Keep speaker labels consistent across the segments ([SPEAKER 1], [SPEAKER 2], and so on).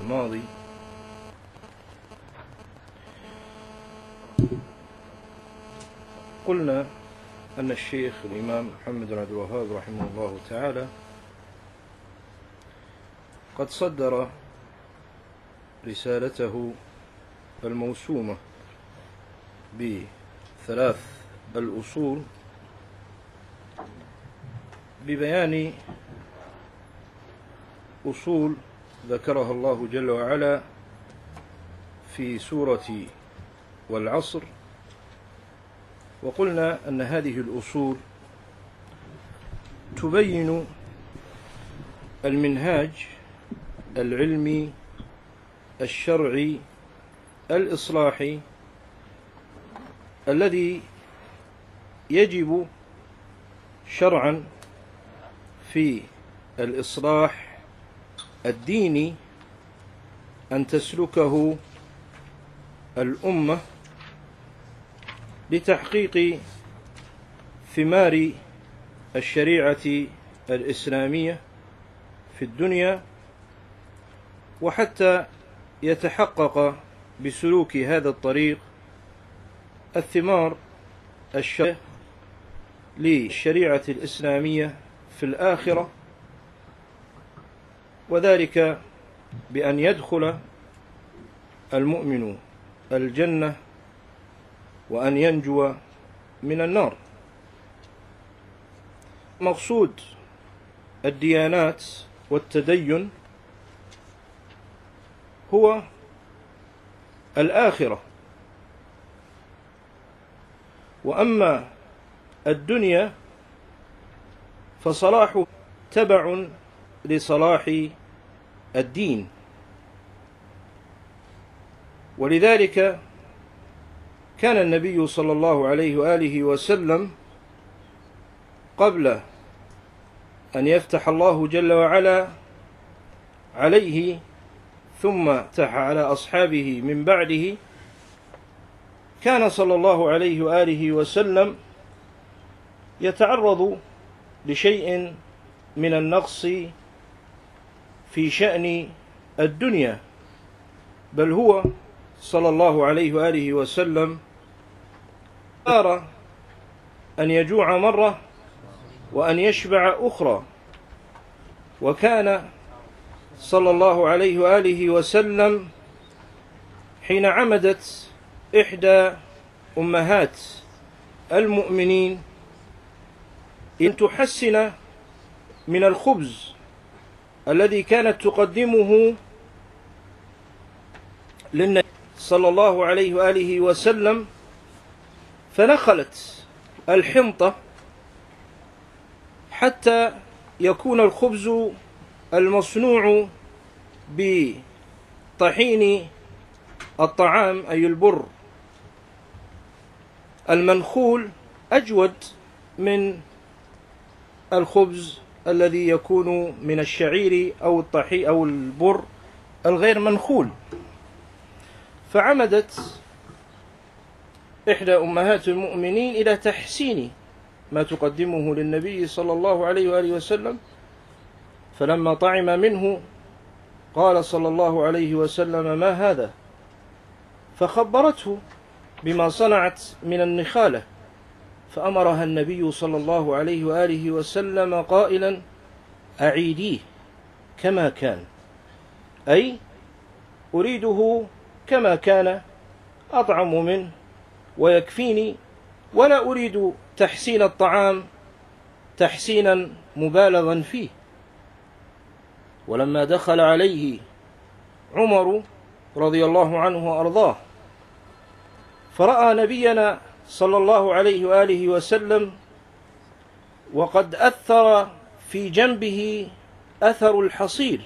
[SPEAKER 1] الماضي قلنا أن الشيخ الإمام محمد بن عبد الوهاب رحمه الله تعالى قد صدر رسالته الموسومة بثلاث الأصول ببيان أصول ذكرها الله جل وعلا في سورة والعصر. وقلنا أن هذه الأصول تبين المنهاج العلمي الشرعي الإصلاحي الذي يجب شرعا في الإصلاح الديني أن تسلكه الأمة لتحقيق ثمار الشريعة الإسلامية في الدنيا، وحتى يتحقق بسلوك هذا الطريق الثمار الشرعية للشريعة الإسلامية في الآخرة، وذلك بأن يدخل المؤمن الجنة وأن ينجو من النار. مقصود الديانات والتدين هو الآخرة، وأما الدنيا فصلاحه تبع لصلاح الدين. ولذلك كان النبي صلى الله عليه وآله وسلم قبل أن يفتح الله جل وعلا عليه ثم فتح على أصحابه من بعده، كان صلى الله عليه وآله وسلم يتعرض لشيء من النقص في شأن الدنيا، بل هو صلى الله عليه وآله وسلم أرى أن يجوع مرة وأن يشبع أخرى. وكان صلى الله عليه وآله وسلم حين عمدت إحدى أمهات المؤمنين أن تحسن من الخبز الذي كانت تقدمه للنبي صلى الله عليه وآله وسلم، فنخلت الحنطة حتى يكون الخبز المصنوع بطحين الطعام أي البر المنخول أجود من الخبز الذي يكون من الشعير أو الطحين أو البر الغير منخول. فعمدت إحدى أمهات المؤمنين إلى تحسين ما تقدمه للنبي صلى الله عليه وآله وسلم، فلما طعم منه قال صلى الله عليه وسلم: ما هذا؟ فخبرته بما صنعت من النخالة، فأمرها النبي صلى الله عليه وآله وسلم قائلا: أعيديه كما كان، أي أريده كما كان أطعم منه ويكفيني، ولا أريد تحسين الطعام تحسينا مبالغا فيه. ولما دخل عليه عمر رضي الله عنه وأرضاه فرأى نبينا صلى الله عليه وآله وسلم وقد أثر في جنبه أثر الحصير،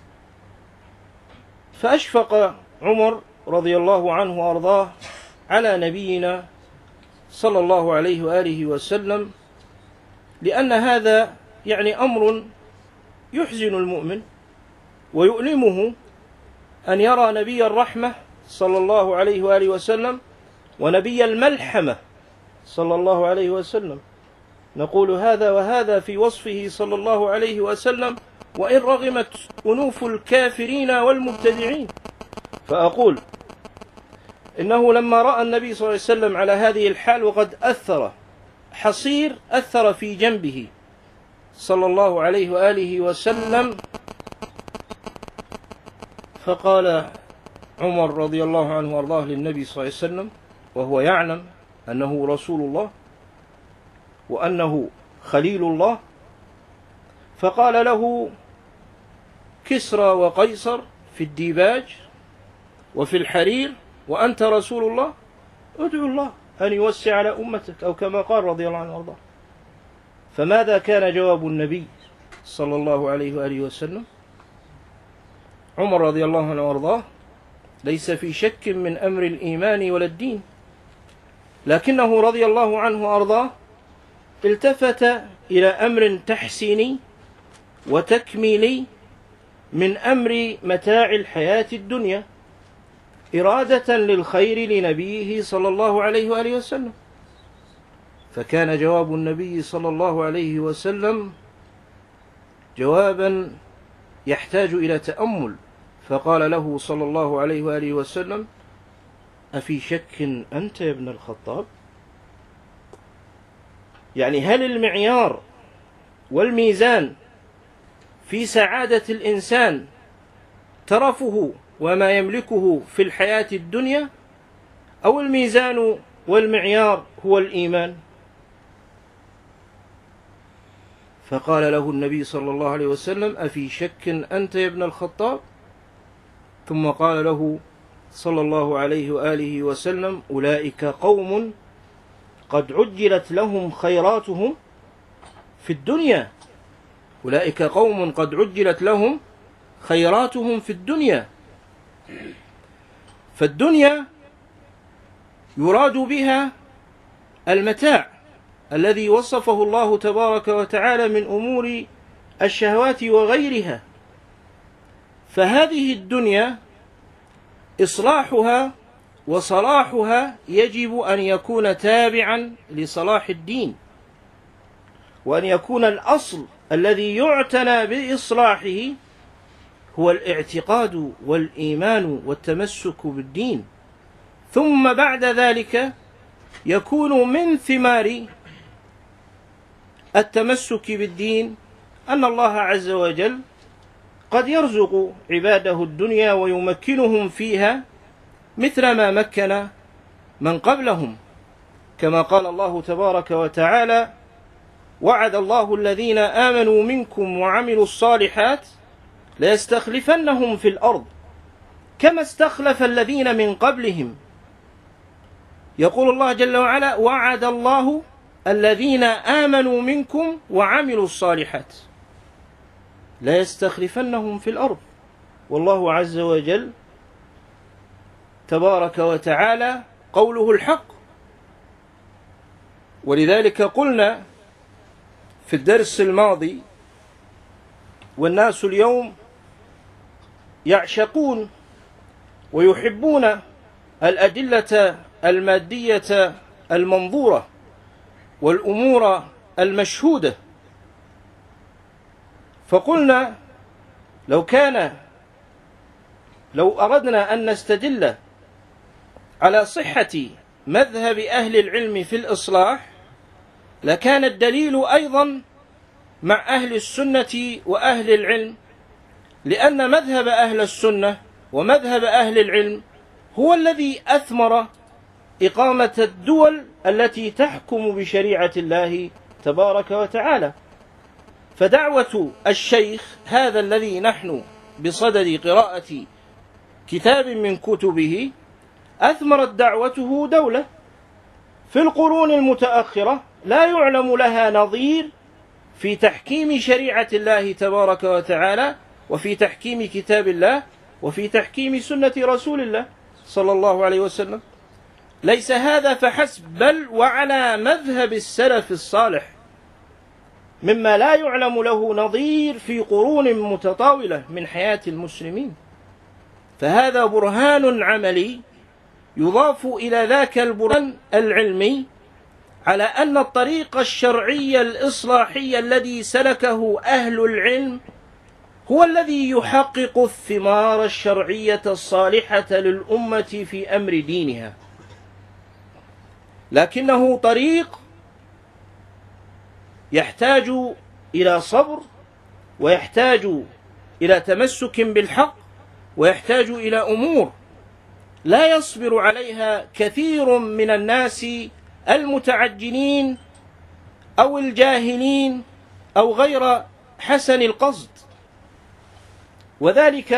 [SPEAKER 1] فأشفق عمر رضي الله عنه وأرضاه على نبينا صلى الله عليه وآله وسلم، لأن هذا يعني أمر يحزن المؤمن ويؤلمه أن يرى نبي الرحمة صلى الله عليه وآله وسلم ونبي الملحمة صلى الله عليه وسلم نقول هذا وهذا في وصفه صلى الله عليه وسلم، وإن رغمت أنوف الكافرين والمبتدعين. فأقول إنه لما رأى النبي صلى الله عليه وسلم على هذه الحال وقد أثر حصير أثر في جنبه صلى الله عليه وآله وسلم، فقال عمر رضي الله عنه وارضاه للنبي صلى الله عليه وسلم وهو يعلم أنه رسول الله وأنه خليل الله، فقال له كسرى وقيصر في الديباج وفي الحرير وأنت رسول الله، ادعو الله أن يوسع على أمتك، أو كما قال رضي الله عنه وارضاه. فماذا كان جواب النبي صلى الله عليه وآله وسلم؟ عمر رضي الله عنه وارضاه ليس في شك من أمر الإيمان ولا الدين، لكنه رضي الله عنه وارضاه التفت إلى أمر تحسيني وتكميلي من أمر متاع الحياة الدنيا، إرادة للخير لنبيه صلى الله عليه وآله وسلم. فكان جواب النبي صلى الله عليه وسلم جوابا يحتاج إلى تأمل، فقال له صلى الله عليه وآله وسلم أفي شك أنت يا ابن الخطاب؟ يعني هل المعيار والميزان في سعادة الإنسان ترفه وما يملكه في الحياة الدنيا، أو الميزان والمعيار هو الإيمان؟ فقال له النبي صلى الله عليه وسلم أفي شك أنت يا ابن الخطاب؟ ثم قال له صلى الله عليه وآله وسلم أولئك قوم قد عجلت لهم خيراتهم في الدنيا، أولئك قوم قد عجلت لهم خيراتهم في الدنيا. فالدنيا يراد بها المتاع الذي وصفه الله تبارك وتعالى من أمور الشهوات وغيرها. فهذه الدنيا إصلاحها وصلاحها يجب أن يكون تابعا لصلاح الدين، وأن يكون الأصل الذي يعتنى بإصلاحه هو الاعتقاد والإيمان والتمسك بالدين، ثم بعد ذلك يكون من ثمار التمسك بالدين أن الله عز وجل قد يرزق عباده الدنيا ويمكنهم فيها مثل ما مكن من قبلهم، كما قال الله تبارك وتعالى وعد الله الذين آمنوا منكم وعملوا الصالحات ليستخلفنهم في الأرض كما استخلف الذين من قبلهم. يقول الله جل وعلا وعد الله الذين آمنوا منكم وعملوا الصالحات ليستخلفنهم في الأرض، والله عز وجل تبارك وتعالى قوله الحق. ولذلك قلنا في الدرس الماضي والناس اليوم يعشقون ويحبون الأدلة المادية المنظورة والأمور المشهودة، فقلنا لو أردنا أن نستدل على صحة مذهب أهل العلم في الإصلاح لكان الدليل أيضا مع أهل السنة وأهل العلم، لأن مذهب أهل السنة ومذهب أهل العلم هو الذي أثمر إقامة الدول التي تحكم بشريعة الله تبارك وتعالى. فدعوة الشيخ هذا الذي نحن بصدد قراءة كتاب من كتبه أثمرت دعوته دولة في القرون المتأخرة لا يعلم لها نظير في تحكيم شريعة الله تبارك وتعالى وفي تحكيم كتاب الله وفي تحكيم سنة رسول الله صلى الله عليه وسلم. ليس هذا فحسب، بل وعلى مذهب السلف الصالح مما لا يعلم له نظير في قرون متطاولة من حياة المسلمين. فهذا برهان عملي يضاف إلى ذاك البرهان العلمي على أن الطريق الشرعي الإصلاحي الذي سلكه أهل العلم هو الذي يحقق الثمار الشرعية الصالحة للأمة في أمر دينها، لكنه طريق يحتاج إلى صبر، ويحتاج إلى تمسك بالحق، ويحتاج إلى أمور لا يصبر عليها كثير من الناس المتعجلين أو الجاهلين أو غير حسن القصد. وذلك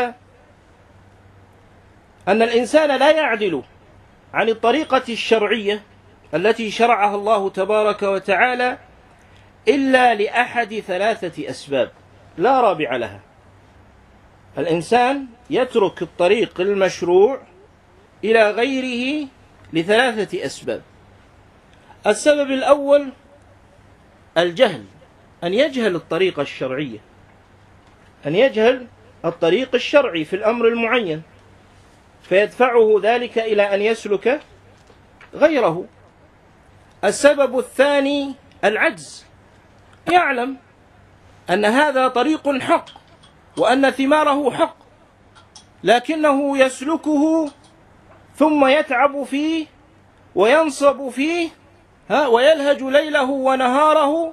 [SPEAKER 1] أن الإنسان لا يعدل عن الطريقة الشرعية التي شرعها الله تبارك وتعالى إلا لأحد ثلاثة أسباب لا رابع لها. الإنسان يترك الطريق المشروع إلى غيره لثلاثة أسباب. السبب الأول الجهل، أن يجهل الطريقة الشرعية، أن يجهل الطريق الشرعي في الأمر المعين، فيدفعه ذلك إلى أن يسلك غيره. السبب الثاني العجز، يعلم أن هذا طريق حق وأن ثماره حق، لكنه يسلكه ثم يتعب فيه وينصب فيه ويلهج ليله ونهاره.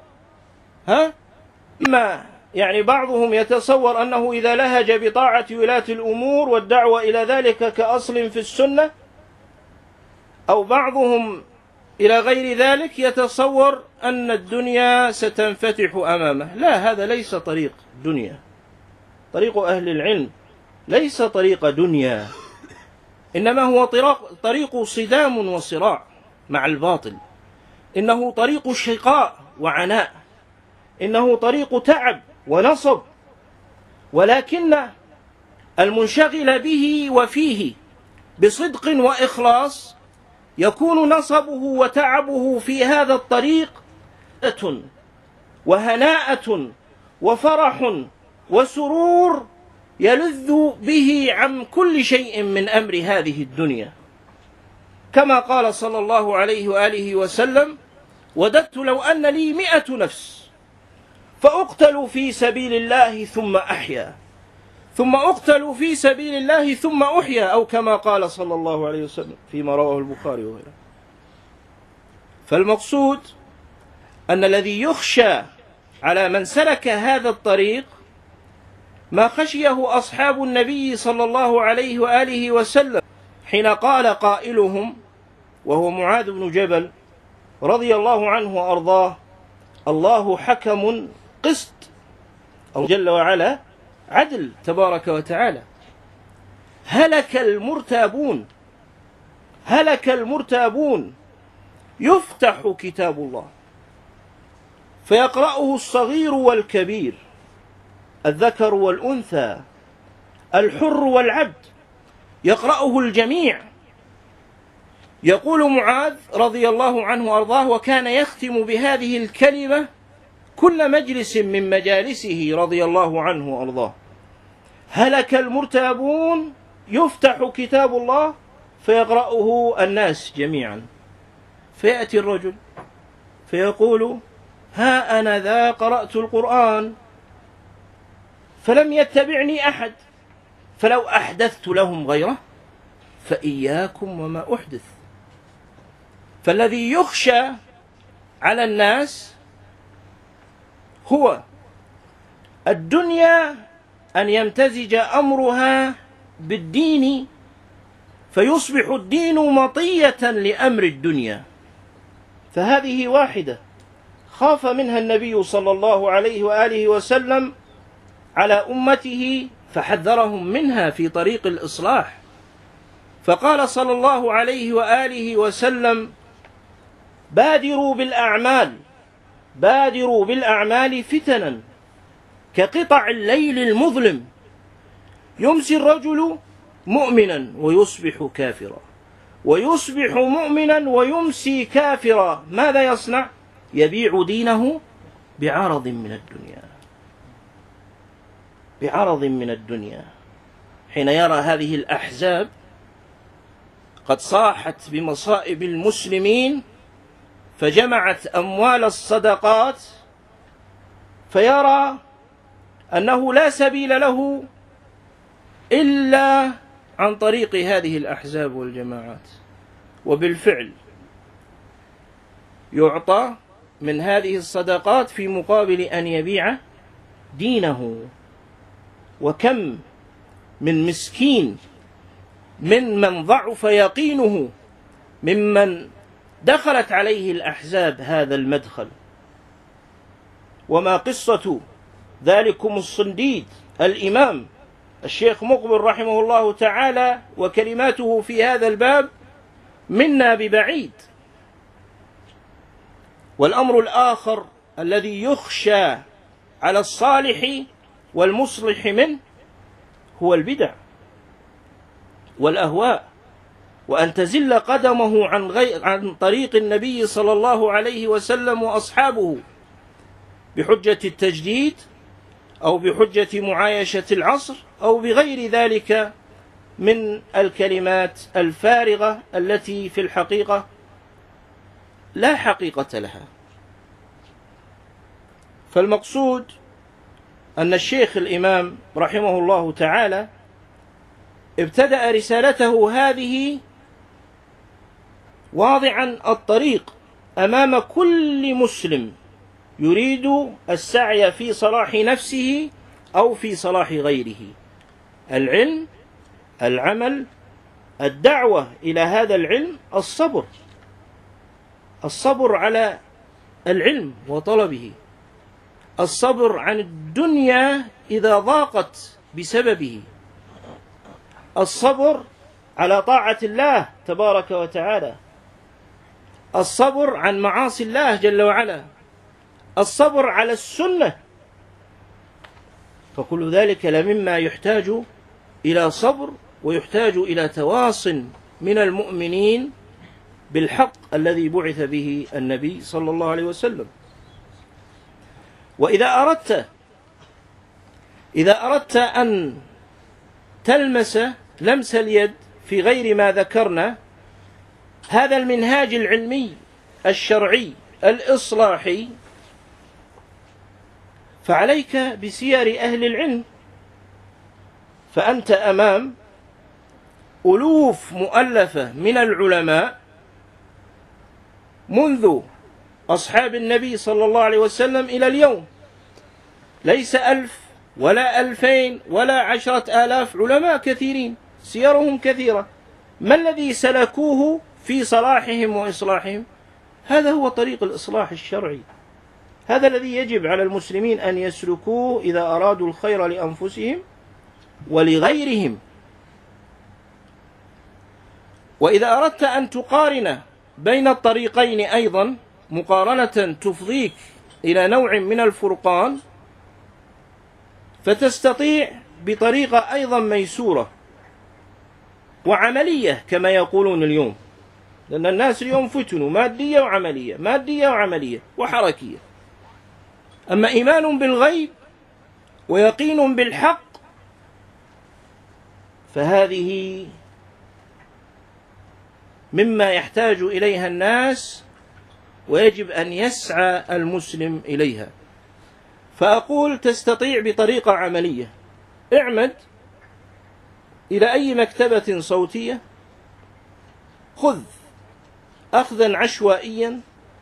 [SPEAKER 1] إما يعني بعضهم يتصور أنه إذا لهج بطاعة ولاة الأمور والدعوة إلى ذلك كأصل في السنة، أو بعضهم إلى غير ذلك يتصور أن الدنيا ستنفتح أمامه. لا، هذا ليس طريق دنيا. طريق أهل العلم ليس طريق دنيا، إنما هو طريق صدام وصراع مع الباطل، إنه طريق شقاء وعناء، إنه طريق تعب ونصب. ولكن المنشغل به وفيه بصدق وإخلاص يكون نصبه وتعبه في هذا الطريق وهناءة وفرح وسرور يلذ به عن كل شيء من أمر هذه الدنيا، كما قال صلى الله عليه وآله وسلم: وددت لو أن لي 100 نفس فأقتل في سبيل الله ثم أحيا، ثم أقتل في سبيل الله ثم أحيا، أو كما قال صلى الله عليه وسلم فيما رواه البخاري وغيره. فالمقصود أن الذي يخشى على من سلك هذا الطريق ما خشيه أصحاب النبي صلى الله عليه وآله وسلم حين قال قائلهم وهو معاذ بن جبل رضي الله عنه وأرضاه: الله حكم قسط. الله جل وعلا عدل تبارك وتعالى. هلك المرتابون، هلك المرتابون. يفتح كتاب الله فيقرأه الصغير والكبير، الذكر والأنثى، الحر والعبد، يقرأه الجميع. يقول معاذ رضي الله عنه وأرضاه: وكان يختم بهذه الكلمة كل مجلس من مجالسه رضي الله عنه وأرضاه: هلك المرتابون. يفتح كتاب الله فيقرأه الناس جميعا، فيأتي الرجل فيقول: ها أنا ذا قرأت القرآن فلم يتبعني أحد، فلو أحدثت لهم غيره فإياكم وما أحدث. فالذي يخشى على الناس هو الدنيا أن يمتزج أمرها بالدين فيصبح الدين مطية لأمر الدنيا. فهذه واحدة خاف منها النبي صلى الله عليه وآله وسلم على أمته فحذرهم منها في طريق الإصلاح، فقال صلى الله عليه وآله وسلم: بادروا بالأعمال، بادروا بالأعمال فتنا كقطع الليل المظلم، يمسي الرجل مؤمنا ويصبح كافرا، ويصبح مؤمنا ويمسي كافرا. ماذا يصنع؟ يبيع دينه بعرض من الدنيا، بعرض من الدنيا. حين يرى هذه الأحزاب قد صاحت بمصائب المسلمين فجمعت أموال الصدقات، فيرى أنه لا سبيل له إلا عن طريق هذه الأحزاب والجماعات. وبالفعل يعطى من هذه الصدقات في مقابل أن يبيع دينه. وكم من مسكين ممن ضعف يقينه ممن دخلت عليه الأحزاب هذا المدخل. وما قصة ذلكم الصنديد الإمام الشيخ مقبل رحمه الله تعالى وكلماته في هذا الباب منا ببعيد. والأمر الآخر الذي يخشى على الصالح والمصلح منه هو البدع والأهواء، وأن تزل قدمه عن طريق النبي صلى الله عليه وسلم وأصحابه بحجة التجديد أو بحجة معايشة العصر أو بغير ذلك من الكلمات الفارغة التي في الحقيقة لا حقيقة لها. فالمقصود أن الشيخ الإمام رحمه الله تعالى ابتدأ رسالته هذه واضعا الطريق أمام كل مسلم يريد السعي في صلاح نفسه أو في صلاح غيره: العلم، العمل، الدعوة إلى هذا العلم، الصبر على العلم وطلبه، الصبر عن الدنيا إذا ضاقت بسببه، الصبر على طاعة الله تبارك وتعالى، الصبر عن معاصي الله جل وعلا، الصبر على السنة. فكل ذلك لمما يحتاج إلى صبر ويحتاج إلى تواص من المؤمنين بالحق الذي بعث به النبي صلى الله عليه وسلم. وإذا أردت أن تلمس لمس اليد في غير ما ذكرنا هذا المنهاج العلمي الشرعي الإصلاحي، فعليك بسير أهل العلم. فأنت أمام ألوف مؤلفة من العلماء منذ أصحاب النبي صلى الله عليه وسلم إلى اليوم، ليس 1000 ولا 2000 ولا 10,000 علماء كثيرين، سيرهم كثيرة. ما الذي سلكوه في صلاحهم وإصلاحهم؟ هذا هو طريق الإصلاح الشرعي، هذا الذي يجب على المسلمين أن يسلكوه إذا أرادوا الخير لأنفسهم ولغيرهم. وإذا أردت أن تقارن بين الطريقين أيضا مقارنة تفضيك إلى نوع من الفرقان، فتستطيع بطريقة أيضا ميسورة وعملية كما يقولون اليوم، لأن الناس اليوم فتنوا مادية وعملية، مادية وعملية وحركية. أما إيمان بالغيب ويقين بالحق فهذه مما يحتاج إليها الناس ويجب أن يسعى المسلم إليها. فأقول تستطيع بطريقة عملية: اعمد إلى أي مكتبة صوتية، خذ أخذا عشوائيا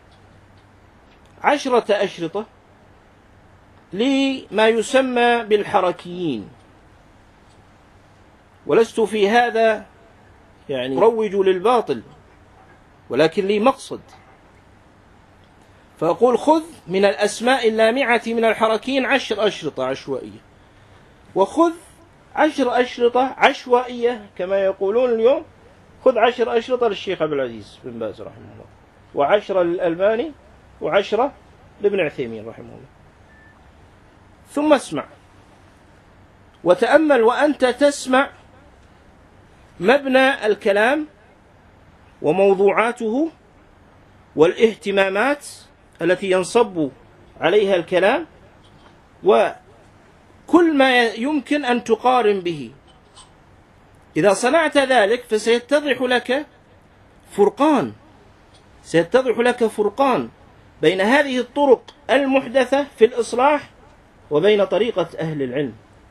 [SPEAKER 1] 10 أشرطة لما يسمى بالحركيين، ولست في هذا يعني أروج للباطل، ولكن لي مقصد. فأقول خذ من الأسماء اللامعة من الحركيين 10 أشرطة عشوائية، وخذ 10 أشرطة عشوائية كما يقولون اليوم، خذ 10 أشرطة للشيخ عبد العزيز بن باز رحمه الله، و10 للألباني، و10 لابن عثيمين رحمه الله. ثم اسمع وتأمل وأنت تسمع مبنى الكلام وموضوعاته والاهتمامات التي ينصب عليها الكلام، وكل ما يمكن أن تقارن به. إذا صنعت ذلك فسيتضح لك فرقان، سيتضح لك فرقان بين هذه الطرق المحدثة في الإصلاح وبين طريقة أهل العلم.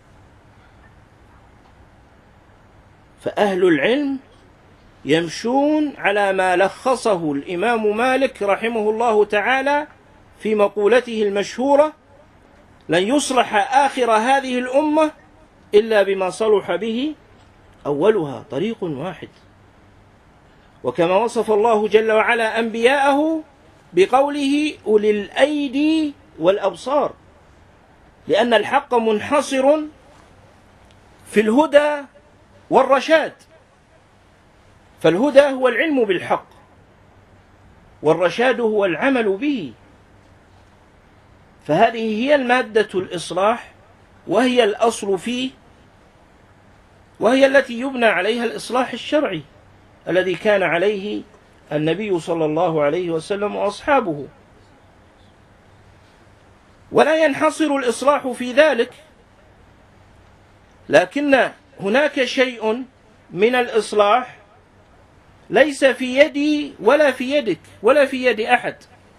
[SPEAKER 1] فأهل العلم يمشون على ما لخصه الإمام مالك رحمه الله تعالى في مقولته المشهورة: لن يصلح آخر هذه الأمة إلا بما صلح به أولها، طريق واحد. وكما وصف الله جل وعلا أنبياءه بقوله أولي الأيدي والأبصار، لأن الحق منحصر في الهدى والرشاد. فالهدى هو العلم بالحق، والرشاد هو العمل به. فهذه هي المادة الإصلاح، وهي الأصل فيه، وهي التي يبنى عليها الإصلاح الشرعي الذي كان عليه النبي صلى الله عليه وسلم وأصحابه. ولا ينحصر الإصلاح في ذلك، لكن هناك شيء من الإصلاح ليس في يدي ولا في يدك ولا في يد أحد.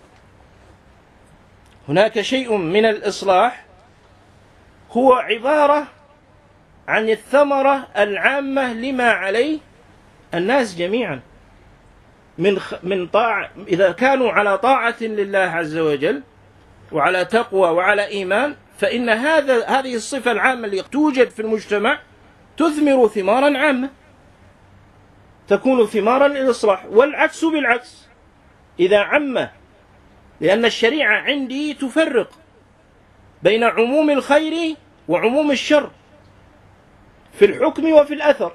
[SPEAKER 1] هناك شيء من الإصلاح هو عبارة عن الثمرة العامة لما عليه الناس جميعا من طاعة، إذا كانوا على طاعة لله عز وجل وعلى تقوى وعلى إيمان، فإن هذه الصفة العامة اللي توجد في المجتمع تثمر ثمارا عامة، تكون ثمارا للإصلاح. والعكس بالعكس، إذا عم، لأن الشريعة عندي تفرق بين عموم الخير وعموم الشر في الحكم وفي الأثر.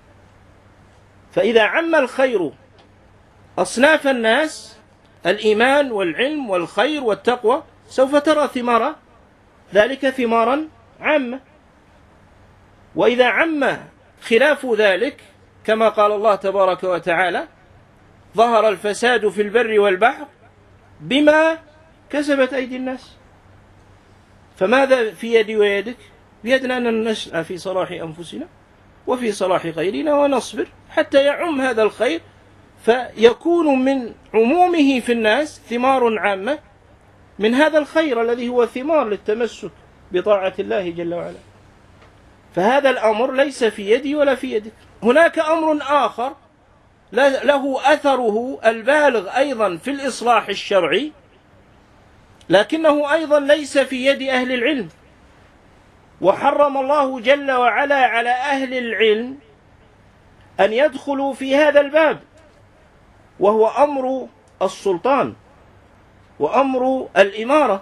[SPEAKER 1] فإذا عم الخير أصناف الناس، الإيمان والعلم والخير والتقوى، سوف ترى ثمار ذلك ثمارا عامة. وإذا عم خلاف ذلك، كما قال الله تبارك وتعالى: ظهر الفساد في البر والبحر بما كسبت أيدي الناس. فماذا في يدي ويدك؟ بيدنا أن نسعى في صلاح أنفسنا وفي صلاح غيرنا ونصبر حتى يعم هذا الخير، فيكون من عمومه في الناس ثمار عامة من هذا الخير الذي هو ثمار للتمسك بطاعة الله جل وعلا. فهذا الأمر ليس في يدي ولا في يدك. هناك أمر آخر له أثره البالغ أيضا في الإصلاح الشرعي، لكنه أيضا ليس في يد أهل العلم، وحرم الله جل وعلا على أهل العلم أن يدخلوا في هذا الباب، وهو أمر السلطان وأمر الإمارة.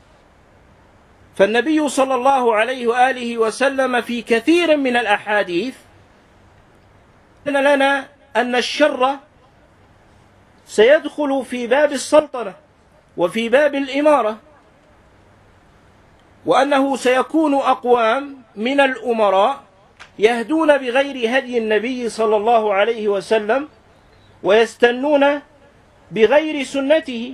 [SPEAKER 1] فالنبي صلى الله عليه وآله وسلم في كثير من الأحاديث بين لنا أن الشر سيدخل في باب السلطنة وفي باب الإمارة، وأنه سيكون أقوام من الأمراء يهدون بغير هدي النبي صلى الله عليه وسلم ويستنون بغير سنته.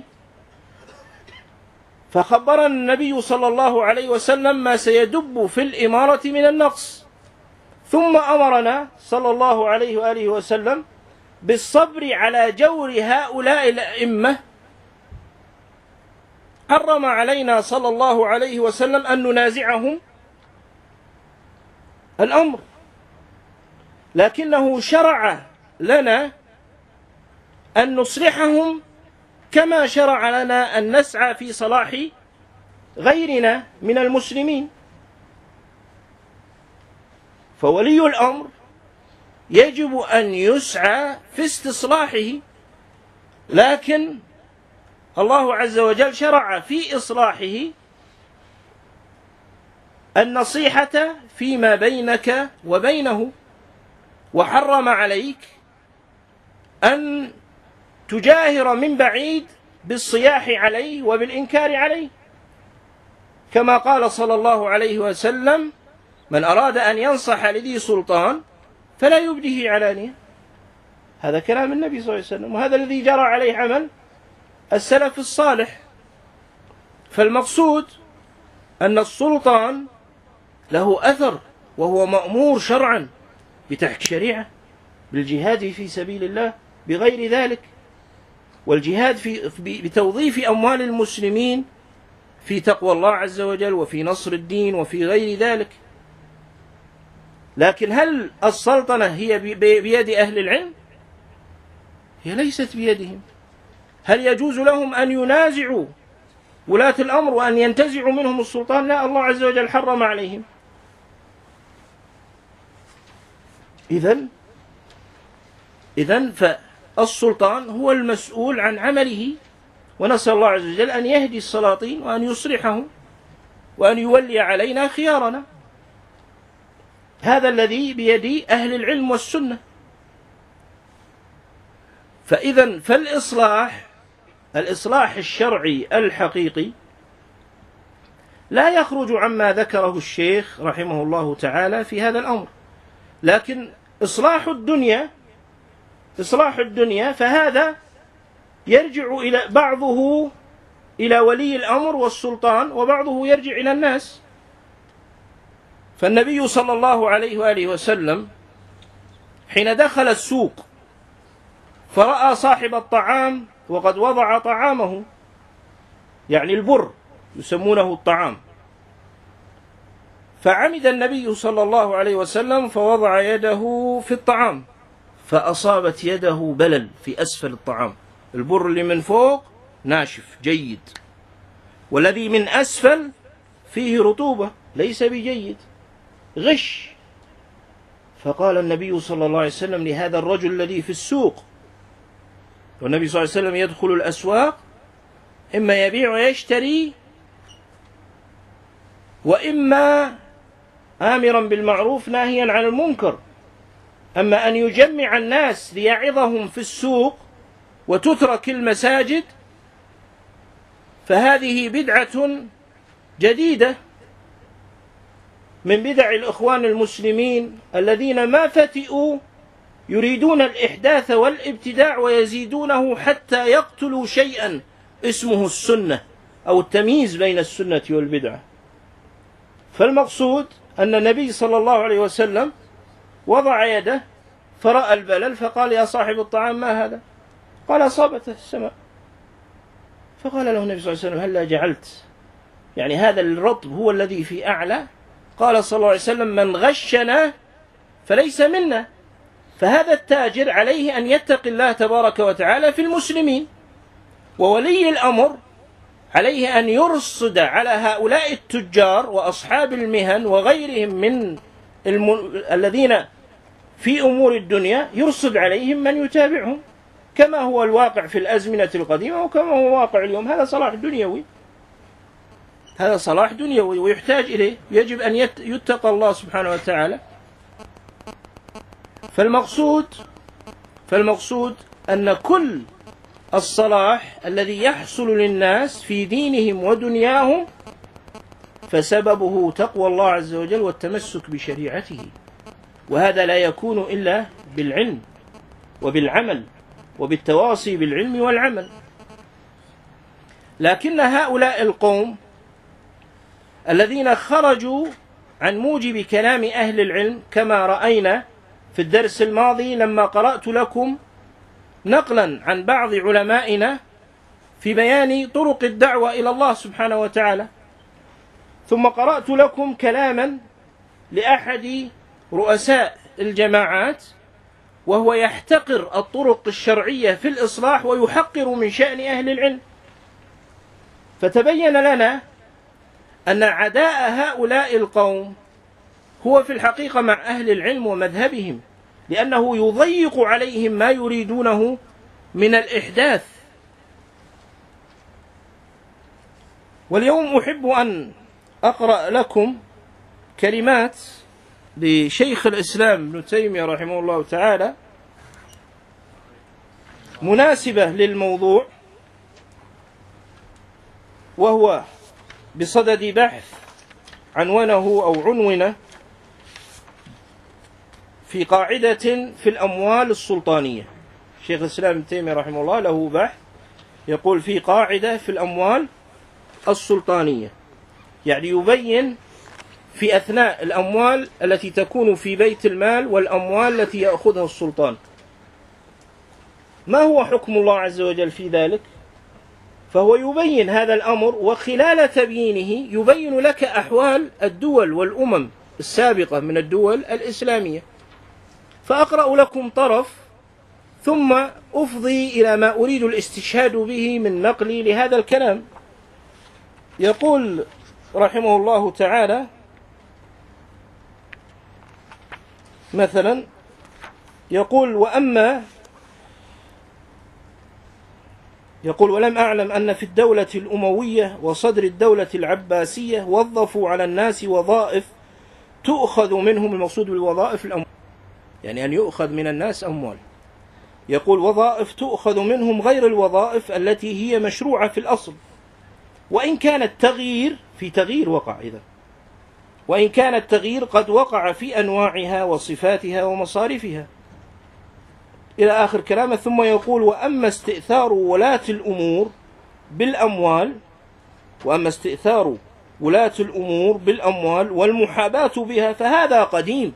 [SPEAKER 1] فخبرنا النبي صلى الله عليه وسلم ما سيدب في الإمارة من النقص، ثم أمرنا صلى الله عليه وآله وسلم بالصبر على جور هؤلاء الأئمة. حرم علينا صلى الله عليه وسلم أن ننازعهم الأمر، لكنه شرع لنا أن نصلحهم كما شرع لنا أن نسعى في صلاح غيرنا من المسلمين. فولي الأمر يجب أن يسعى في استصلاحه، لكن الله عز وجل شرع في إصلاحه النصيحة فيما بينك وبينه، وحرم عليك أن تجاهر من بعيد بالصياح عليه وبالإنكار عليه، كما قال صلى الله عليه وسلم: من أراد أن ينصح لذي سلطان فلا يبديه علانية. هذا كلام النبي صلى الله عليه وسلم، وهذا الذي جرى عليه عمل السلف الصالح. فالمقصود أن السلطان له أثر، وهو مأمور شرعا بتحكيم الشريعة، بالجهاد في سبيل الله، بغير ذلك. والجهاد بتوظيف أموال المسلمين في تقوى الله عز وجل وفي نصر الدين وفي غير ذلك. لكن هل السلطنة هي بيد أهل العلم؟ هي ليست بيدهم. هل يجوز لهم أن ينازعوا ولاة الأمر وأن ينتزعوا منهم السلطان؟ لا، الله عز وجل حرم عليهم. إذن فالسلطان هو المسؤول عن عمله، ونسأل الله عز وجل أن يهدي السلاطين وأن يصلحهم وأن يولي علينا خيارنا. هذا الذي بيد أهل العلم والسنة. الإصلاح الشرعي الحقيقي لا يخرج عما ذكره الشيخ رحمه الله تعالى في هذا الأمر. لكن إصلاح الدنيا فهذا يرجع إلى بعضه إلى ولي الأمر والسلطان، وبعضه يرجع إلى الناس. فالنبي صلى الله عليه وآله وسلم حين دخل السوق فرأى صاحب الطعام وقد وضع طعامه، يعني البر يسمونه الطعام، فعمد النبي صلى الله عليه وسلم فوضع يده في الطعام فأصابت يده بلل في أسفل الطعام. البر اللي من فوق ناشف جيد، والذي من أسفل فيه رطوبة ليس بجيد، غش. فقال النبي صلى الله عليه وسلم لهذا الرجل الذي في السوق، والنبي صلى الله عليه وسلم يدخل الأسواق إما يبيع ويشتري، وإما آمرا بالمعروف ناهيا عن المنكر. أما أن يجمع الناس ليعظهم في السوق وتترك المساجد فهذه بدعة جديدة من بدع الإخوان المسلمين الذين ما فتئوا يريدون الإحداث والابتداع ويزيدونه حتى يقتلوا شيئا اسمه السنة أو التمييز بين السنة والبدعة. فالمقصود أن النبي صلى الله عليه وسلم وضع يده فرأى البلل فقال يا صاحب الطعام ما هذا؟ قال أصابته السماء. فقال له النبي صلى الله عليه وسلم هلا جعلت يعني هذا الرطب هو الذي في أعلى؟ قال صلى الله عليه وسلم من غشنا فليس منا. فهذا التاجر عليه أن يتقي الله تبارك وتعالى في المسلمين، وولي الأمر عليه أن يرصد على هؤلاء التجار وأصحاب المهن وغيرهم من الذين في أمور الدنيا، يرصد عليهم من يتابعهم كما هو الواقع في الأزمنة القديمة وكما هو واقع اليوم. هذا صلاح دنيوي ويحتاج إليه، يجب أن يتقى الله سبحانه وتعالى. فالمقصود أن كل الصلاح الذي يحصل للناس في دينهم ودنياهم فسببه تقوى الله عز وجل والتمسك بشريعته، وهذا لا يكون إلا بالعلم وبالعمل وبالتواصي بالعلم والعمل. لكن هؤلاء القوم الذين خرجوا عن موجب كلام أهل العلم كما رأينا في الدرس الماضي لما قرأت لكم نقلا عن بعض علمائنا في بيان طرق الدعوة إلى الله سبحانه وتعالى، ثم قرأت لكم كلاما لأحد رؤساء الجماعات وهو يحتقر الطرق الشرعية في الإصلاح ويحقر من شأن أهل العلم. فتبين لنا أن عداء هؤلاء القوم هو في الحقيقة مع أهل العلم ومذهبهم، لأنه يضيق عليهم ما يريدونه من الإحداث. واليوم أحب أن أقرأ لكم كلمات لشيخ الإسلام ابن تيمية رحمه الله تعالى مناسبة للموضوع، وهو بصدد بحث عنونه أو عنونه في قاعدة في الأموال السلطانية. شيخ الإسلام ابن تيمية رحمه الله له بحث يقول في قاعدة في الأموال السلطانية، يعني يبين في أثناء الأموال التي تكون في بيت المال والأموال التي يأخذها السلطان. ما هو حكم الله عز وجل في ذلك؟ فهو يبين هذا الأمر، وخلال تبيينه يبين لك أحوال الدول والأمم السابقة من الدول الإسلامية. فأقرأ لكم طرف ثم أفضي إلى ما أريد الاستشهاد به من نقلي لهذا الكلام. يقول رحمه الله تعالى مثلا، يقول ولم أعلم أن في الدولة الأموية وصدر الدولة العباسية وظفوا على الناس وظائف تؤخذ منهم، المقصود بالوظائف الأموال، يعني أن يؤخذ من الناس أموال. يقول وظائف تؤخذ منهم غير الوظائف التي هي مشروعة في الأصل، وإن كان التغيير وقع إذا، وإن كان التغيير قد وقع في أنواعها وصفاتها ومصارفها إلى آخر كلامه. ثم يقول وأما استئثار ولاة الأمور بالأموال والمحاباة بها فهذا قديم،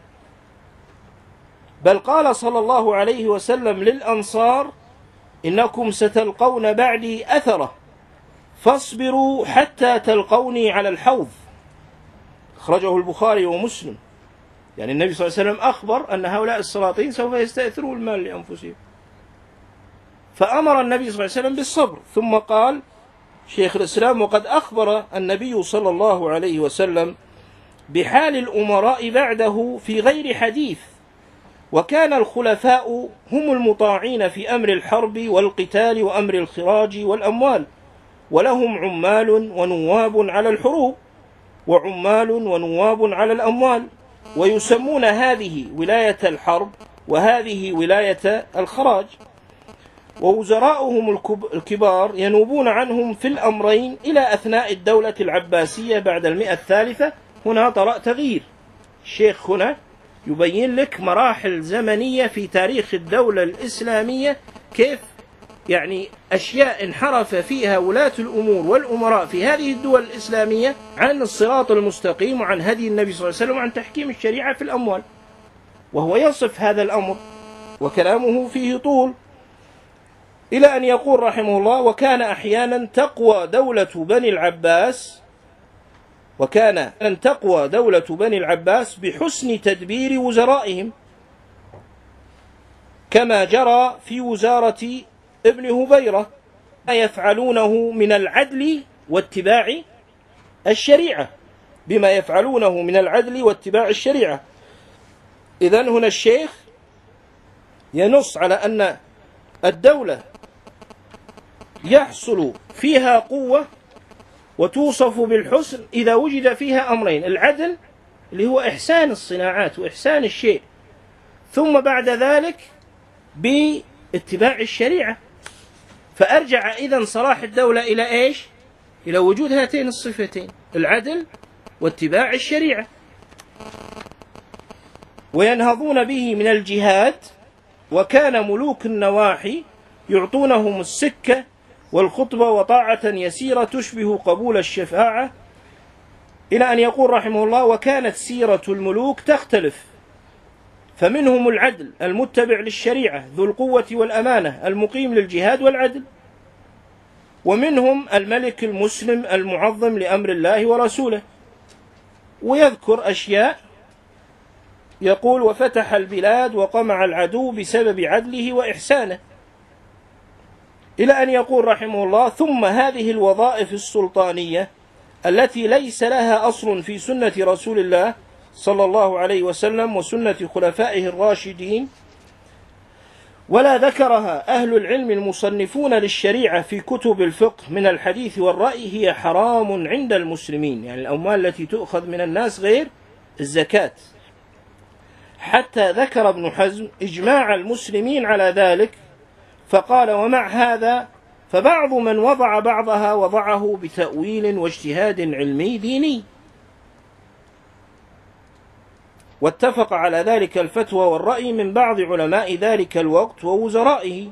[SPEAKER 1] بل قال صلى الله عليه وسلم للأنصار إنكم ستلقون بعدي أثرة فاصبروا حتى تلقوني على الحوض، أخرجه البخاري ومسلم. يعني النبي صلى الله عليه وسلم أخبر أن هؤلاء السلاطين سوف يستأثرون المال لأنفسهم، فأمر النبي صلى الله عليه وسلم بالصبر. ثم قال شيخ الإسلام وقد أخبر النبي صلى الله عليه وسلم بحال الأمراء بعده في غير حديث، وكان الخلفاء هم المطاعين في أمر الحرب والقتال وأمر الخراج والأموال، ولهم عمال ونواب على الحروب وعمال ونواب على الأموال، ويسمون هذه ولاية الحرب وهذه ولاية الخراج، ووزراؤهم الكبار ينوبون عنهم في الأمرين إلى أثناء الدولة العباسية بعد 100 الثالثة. هنا طرأ تغيير. الشيخ هنا يبين لك مراحل زمنية في تاريخ الدولة الإسلامية، كيف يعني أشياء انحرف فيها ولاة الأمور والأمراء في هذه الدول الإسلامية عن الصراط المستقيم وعن هدي النبي صلى الله عليه وسلم وعن تحكيم الشريعة في الأموال، وهو يصف هذا الأمر وكلامه فيه طول، إلى أن يقول رحمه الله وكان أحيانا تقوى دولة بني العباس بحسن تدبير وزرائهم، كما جرى في وزارة ابن هبيرة، ما يفعلونه من العدل واتباع الشريعة، إذن هنا الشيخ ينص على أن الدولة يحصل فيها قوة وتوصف بالحسن إذا وجد فيها أمرين: العدل اللي هو إحسان الصناعات وإحسان الشيء، ثم بعد ذلك باتباع الشريعة. فأرجع إذن صلاح الدولة إلى إيش؟ إلى وجود هاتين الصفتين: العدل واتباع الشريعة. وينهضون به من الجهاد، وكان ملوك النواحي يعطونهم السكة والخطبة وطاعة يسيرة تشبه قبول الشفاعة، إلى أن يقول رحمه الله وكانت سيرة الملوك تختلف، فمنهم العدل المتبع للشريعة ذو القوة والأمانة المقيم للجهاد والعدل، ومنهم الملك المسلم المعظم لأمر الله ورسوله. ويذكر أشياء، يقول وفتح البلاد وقمع العدو بسبب عدله وإحسانه، إلى أن يقول رحمه الله ثم هذه الوظائف السلطانية التي ليس لها أصل في سنة رسول الله صلى الله عليه وسلم وسنة خلفائه الراشدين، ولا ذكرها أهل العلم المصنفون للشريعة في كتب الفقه من الحديث والرأي، هي حرام عند المسلمين، يعني الأموال التي تؤخذ من الناس غير الزكاة، حتى ذكر ابن حزم إجماع المسلمين على ذلك، فقال ومع هذا فبعض من وضع بعضها وضعه بتأويل واجتهاد علمي ديني، واتفق على ذلك الفتوى والرأي من بعض علماء ذلك الوقت ووزرائه.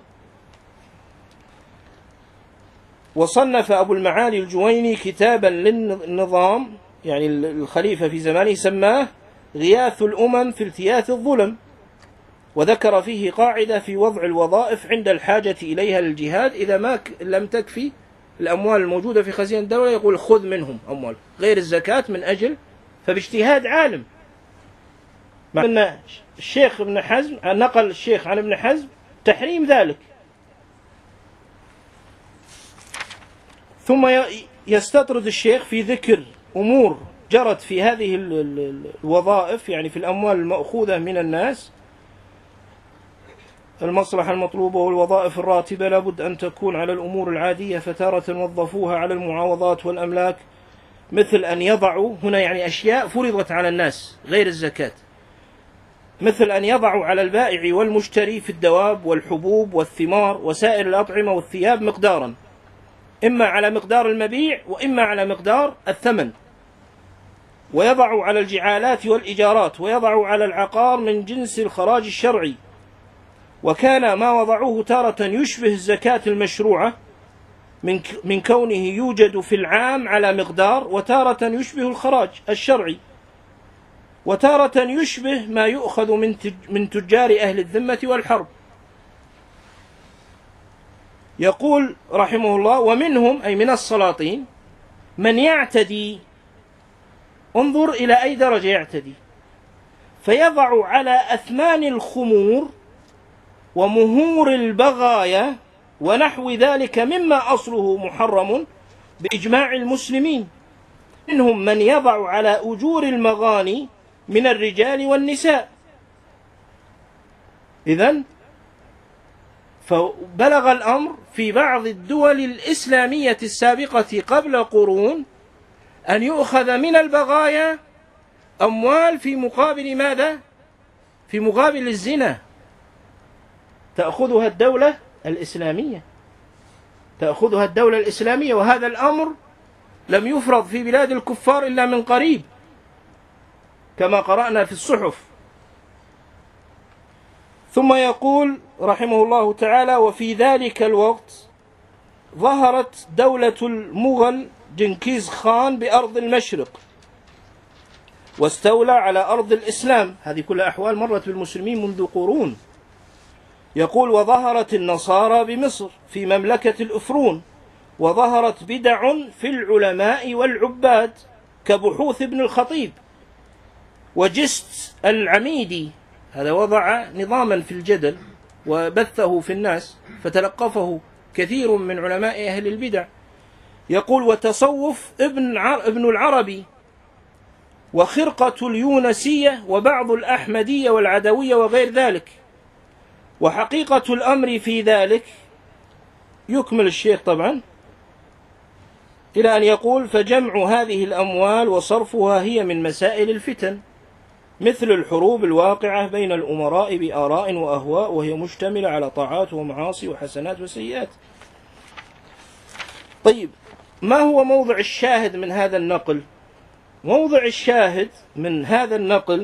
[SPEAKER 1] وصنف أبو المعالي الجويني كتابا للنظام، يعني الخليفة في زمانه، سماه غياث الأمم في التياث الظلم، وذكر فيه قاعدة في وضع الوظائف عند الحاجة إليها للجهاد، إذا ما لم تكفي الأموال الموجودة في خزينة الدولة يقول خذ منهم أموال غير الزكاة من أجل، فباجتهاد عالم. مع أن الشيخ ابن حزم نقل الشيخ عن ابن حزم تحريم ذلك. ثم يستطرد الشيخ في ذكر أمور جرت في هذه الوظائف، يعني في الأموال المأخوذة من الناس، المصلحة المطلوبة والوظائف الراتبة لابد أن تكون على الأمور العادية، فتارة وظفوها على المعاوضات والأملاك، مثل أن يضعوا هنا يعني أشياء فرضت على الناس غير الزكاة، مثل أن يضعوا على البائع والمشتري في الدواب والحبوب والثمار وسائر الأطعمة والثياب مقدارا، إما على مقدار المبيع وإما على مقدار الثمن، ويضعوا على الجعالات والإيجارات، ويضعوا على العقار من جنس الخراج الشرعي. وكان ما وضعوه تارة يشبه الزكاة المشروعة من كونه يوجد في العام على مقدار، وتارة يشبه الخراج الشرعي، وتارة يشبه ما يؤخذ من تجار أهل الذمة والحرب. يقول رحمه الله: ومنهم أي من السلاطين من يعتدي، انظر إلى أي درجة يعتدي، فيضع على أثمان الخمور ومهور البغايا ونحو ذلك مما أصله محرم بإجماع المسلمين. منهم من يضع على أجور المغاني من الرجال والنساء. إذن فبلغ الأمر في بعض الدول الإسلامية السابقة قبل قرون أن يؤخذ من البغايا أموال في مقابل ماذا؟ في مقابل الزنا، تأخذها الدولة الإسلامية، تأخذها الدولة الإسلامية، وهذا الأمر لم يفرض في بلاد الكفار إلا من قريب كما قرأنا في الصحف. ثم يقول رحمه الله تعالى: وفي ذلك الوقت ظهرت دولة المغل جنكيز خان بأرض المشرق، واستولى على أرض الإسلام. هذه كلها أحوال مرت بالمسلمين منذ قرون. يقول: وظهرت النصارى بمصر في مملكة الأفرون، وظهرت بدع في العلماء والعباد كبحوث ابن الخطيب وجست العميدي. هذا وضع نظاما في الجدل وبثه في الناس فتلقفه كثير من علماء أهل البدع. يقول: وتصوف ابن العربي وخرقة اليونسية وبعض الأحمدية والعدوية وغير ذلك. وحقيقة الأمر في ذلك، يكمل الشيخ طبعا إلى أن يقول: فجمع هذه الأموال وصرفها هي من مسائل الفتن، مثل الحروب الواقعة بين الأمراء بآراء وأهواء، وهي مشتملة على طاعات ومعاصي وحسنات وسيئات. طيب، ما هو موضع الشاهد من هذا النقل؟ موضع الشاهد من هذا النقل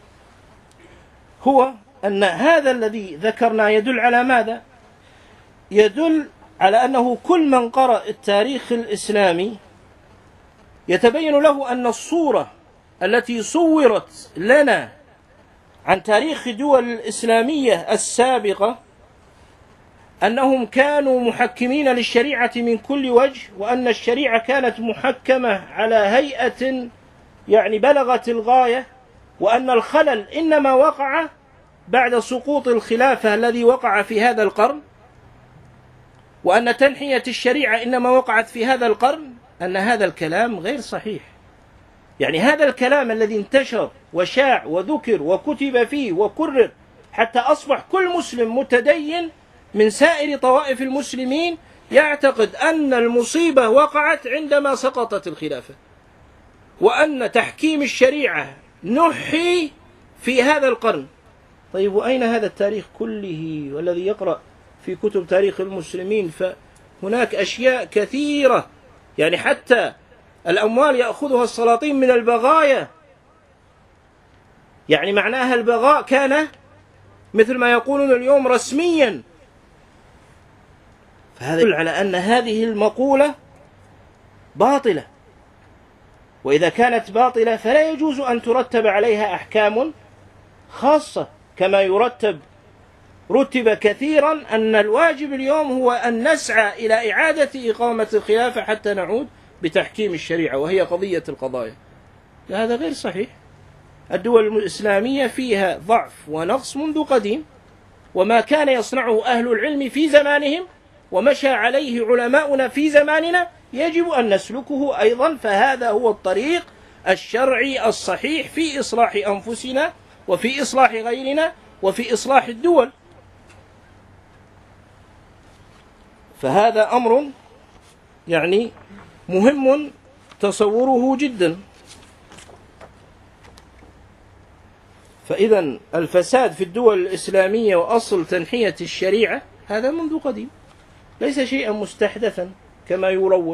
[SPEAKER 1] هو أن هذا الذي ذكرنا يدل على ماذا؟ يدل على أنه كل من قرأ التاريخ الإسلامي يتبين له أن الصورة التي صورت لنا عن تاريخ دول الإسلامية السابقة أنهم كانوا محكمين للشريعة من كل وجه، وأن الشريعة كانت محكمة على هيئة يعني بلغت الغاية، وأن الخلل إنما وقع بعد سقوط الخلافة الذي وقع في هذا القرن، وأن تنحية الشريعة إنما وقعت في هذا القرن. أن هذا الكلام غير صحيح. يعني هذا الكلام الذي انتشر وشاع وذكر وكتب فيه وكرر حتى أصبح كل مسلم متدين من سائر طوائف المسلمين يعتقد أن المصيبة وقعت عندما سقطت الخلافة، وأن تحكيم الشريعة نحي في هذا القرن. طيب، وأين هذا التاريخ كله؟ والذي يقرأ في كتب تاريخ المسلمين فهناك أشياء كثيرة، يعني حتى الأموال يأخذها السلاطين من البغايا، يعني معناها البغاء كان مثل ما يقولون اليوم رسميا. فهذا يدل على أن هذه المقولة باطلة، وإذا كانت باطلة فلا يجوز أن ترتب عليها أحكام خاصة كما يرتب رتب كثيرا أن الواجب اليوم هو أن نسعى إلى إعادة إقامة الخلافة حتى نعود بتحكيم الشريعة، وهي قضية القضايا. هذا غير صحيح. الدول الإسلامية فيها ضعف ونقص منذ قديم، وما كان يصنعه أهل العلم في زمانهم ومشى عليه علماؤنا في زماننا يجب أن نسلكه أيضا، فهذا هو الطريق الشرعي الصحيح في إصلاح أنفسنا وفي إصلاح غيرنا وفي إصلاح الدول. فهذا أمر يعني مهم تصوره جدا. فإذا الفساد في الدول الإسلامية وأصل تنحية الشريعة هذا منذ قديم، ليس شيئا مستحدثا كما يروج.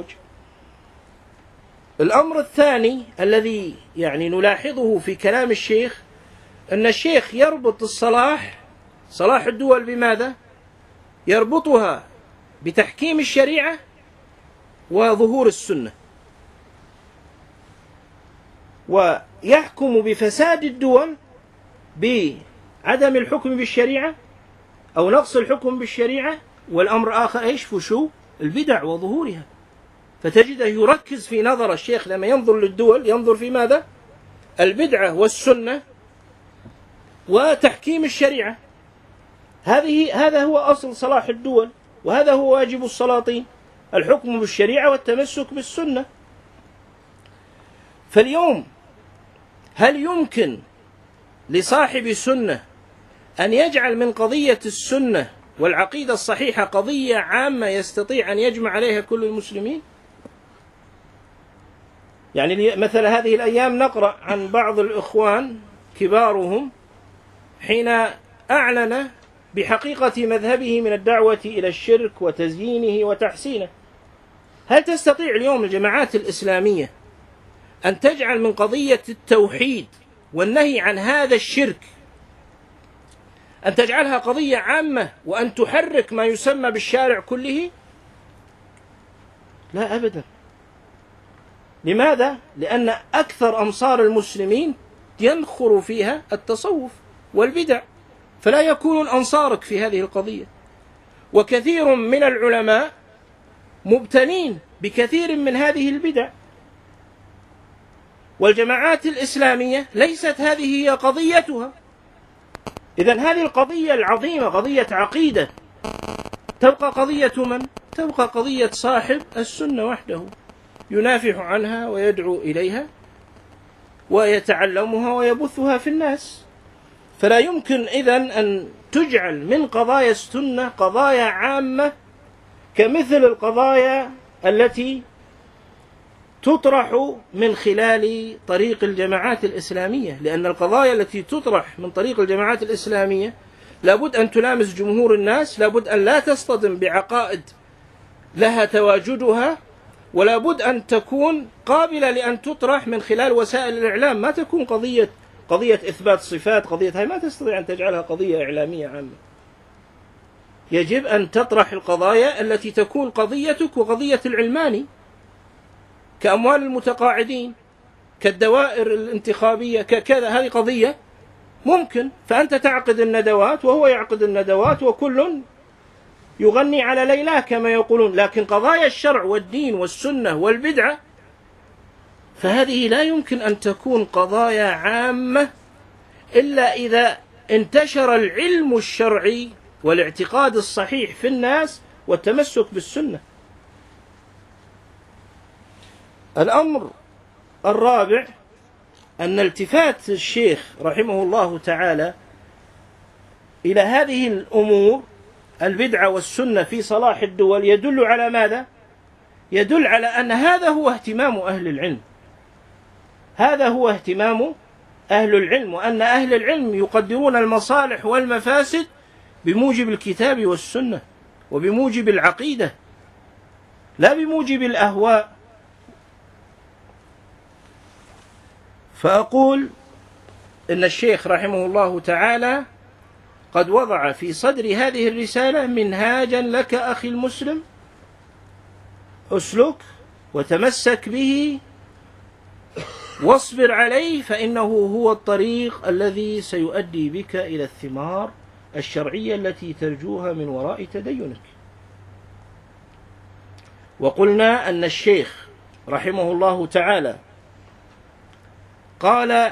[SPEAKER 1] الأمر الثاني الذي يعني نلاحظه في كلام الشيخ أن الشيخ يربط صلاح الدول بماذا؟ يربطها بتحكيم الشريعة وظهور السنة، ويحكم بفساد الدول بعدم الحكم بالشريعة أو نقص الحكم بالشريعة، والأمر آخر إيش؟ فشو البدع وظهورها. فتجده يركز في نظر الشيخ لما ينظر للدول ينظر في ماذا؟ البدعة والسنة وتحكيم الشريعة. هذا هو أصل صلاح الدول، وهذا هو واجب السلاطين، الحكم بالشريعة والتمسك بالسنة. فاليوم هل يمكن لصاحب سنة أن يجعل من قضية السنة والعقيدة الصحيحة قضية عامة يستطيع أن يجمع عليها كل المسلمين؟ يعني مثل هذه الأيام نقرأ عن بعض الإخوان كبارهم حين أعلن بحقيقة مذهبه من الدعوة إلى الشرك وتزيينه وتحسينه. هل تستطيع اليوم الجماعات الإسلامية أن تجعل من قضية التوحيد والنهي عن هذا الشرك أن تجعلها قضية عامة وأن تحرك ما يسمى بالشارع كله؟ لا أبدا. لماذا؟ لأن أكثر أمصار المسلمين ينخر فيها التصوف والبدع، فلا يكونون أنصارك في هذه القضية. وكثير من العلماء مبتنين بكثير من هذه البدع، والجماعات الإسلامية ليست هذه هي قضيتها. إذن هذه القضية العظيمة قضية عقيدة تبقى قضية من؟ تبقى قضية صاحب السنة وحده، ينافح عنها ويدعو إليها ويتعلمها ويبثها في الناس. فلا يمكن إذن أن تجعل من قضايا السنة قضايا عامة كمثل القضايا التي تطرح من خلال طريق الجماعات الإسلامية، لأن القضايا التي تطرح من طريق الجماعات الإسلامية لابد أن تلامس جمهور الناس، لابد أن لا تصطدم بعقائد لها تواجدها، ولا بد أن تكون قابلة لأن تطرح من خلال وسائل الإعلام. ما تكون قضية إثبات صفات، هاي ما تستطيع أن تجعلها قضية إعلامية عامة. يجب أن تطرح القضايا التي تكون قضيتك وقضية العلماني، كأموال المتقاعدين، كالدوائر الانتخابية، كذا. هذه قضية ممكن، فأنت تعقد الندوات وهو يعقد الندوات وكل يغني على ليلاه كما يقولون. لكن قضايا الشرع والدين والسنة والبدعة فهذه لا يمكن أن تكون قضايا عامة إلا إذا انتشر العلم الشرعي والاعتقاد الصحيح في الناس والتمسك بالسنة. الأمر الرابع أن التفات الشيخ رحمه الله تعالى إلى هذه الأمور البدعة والسنة في صلاح الدول يدل على ماذا؟ يدل على أن هذا هو اهتمام أهل العلم، هذا هو اهتمام أهل العلم، وأن أهل العلم يقدرون المصالح والمفاسد بموجب الكتاب والسنة وبموجب العقيدة لا بموجب الأهواء. فأقول إن الشيخ رحمه الله تعالى قد وضع في صدر هذه الرسالة منهاجا لك أخي المسلم، أسلك وتمسك به واصبر عليه، فإنه هو الطريق الذي سيؤدي بك إلى الثمار الشرعية التي ترجوها من وراء تدينك. وقلنا أن الشيخ رحمه الله تعالى قال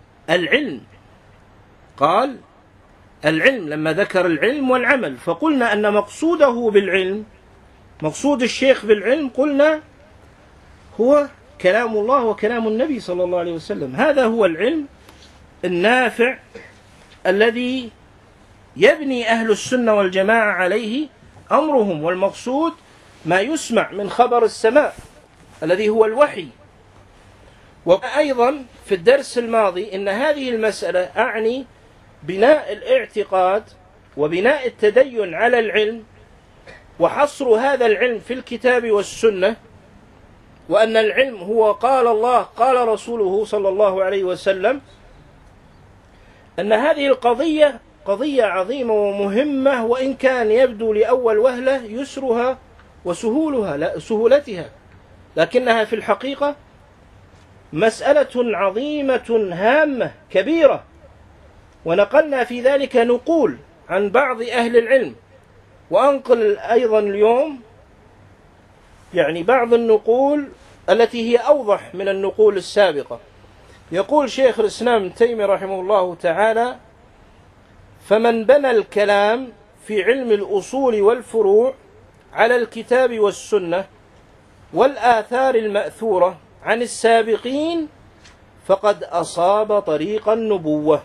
[SPEAKER 1] العلم لما ذكر العلم والعمل، فقلنا أن مقصوده بالعلم، مقصود الشيخ بالعلم قلنا هو كلام الله وكلام النبي صلى الله عليه وسلم. هذا هو العلم النافع الذي يبني أهل السنة والجماعة عليه أمرهم، والمقصود ما يسمع من خبر السماء الذي هو الوحي. وأيضا في الدرس الماضي إن هذه المسألة أعني بناء الاعتقاد وبناء التدين على العلم، وحصر هذا العلم في الكتاب والسنة، وأن العلم هو قال الله قال رسوله صلى الله عليه وسلم. أن هذه القضية قضية عظيمة ومهمة، وإن كان يبدو لأول وهلة يسرها وسهولتها، لكنها في الحقيقة مسألة عظيمة هامة كبيرة. ونقلنا في ذلك نقول عن بعض أهل العلم، وأنقل أيضا اليوم يعني بعض النقول التي هي أوضح من النقول السابقة. يقول شيخ الإسلام ابن تيمية رحمه الله تعالى: فمن بنى الكلام في علم الأصول والفروع على الكتاب والسنة والآثار المأثورة عن السابقين فقد أصاب طريق النبوة.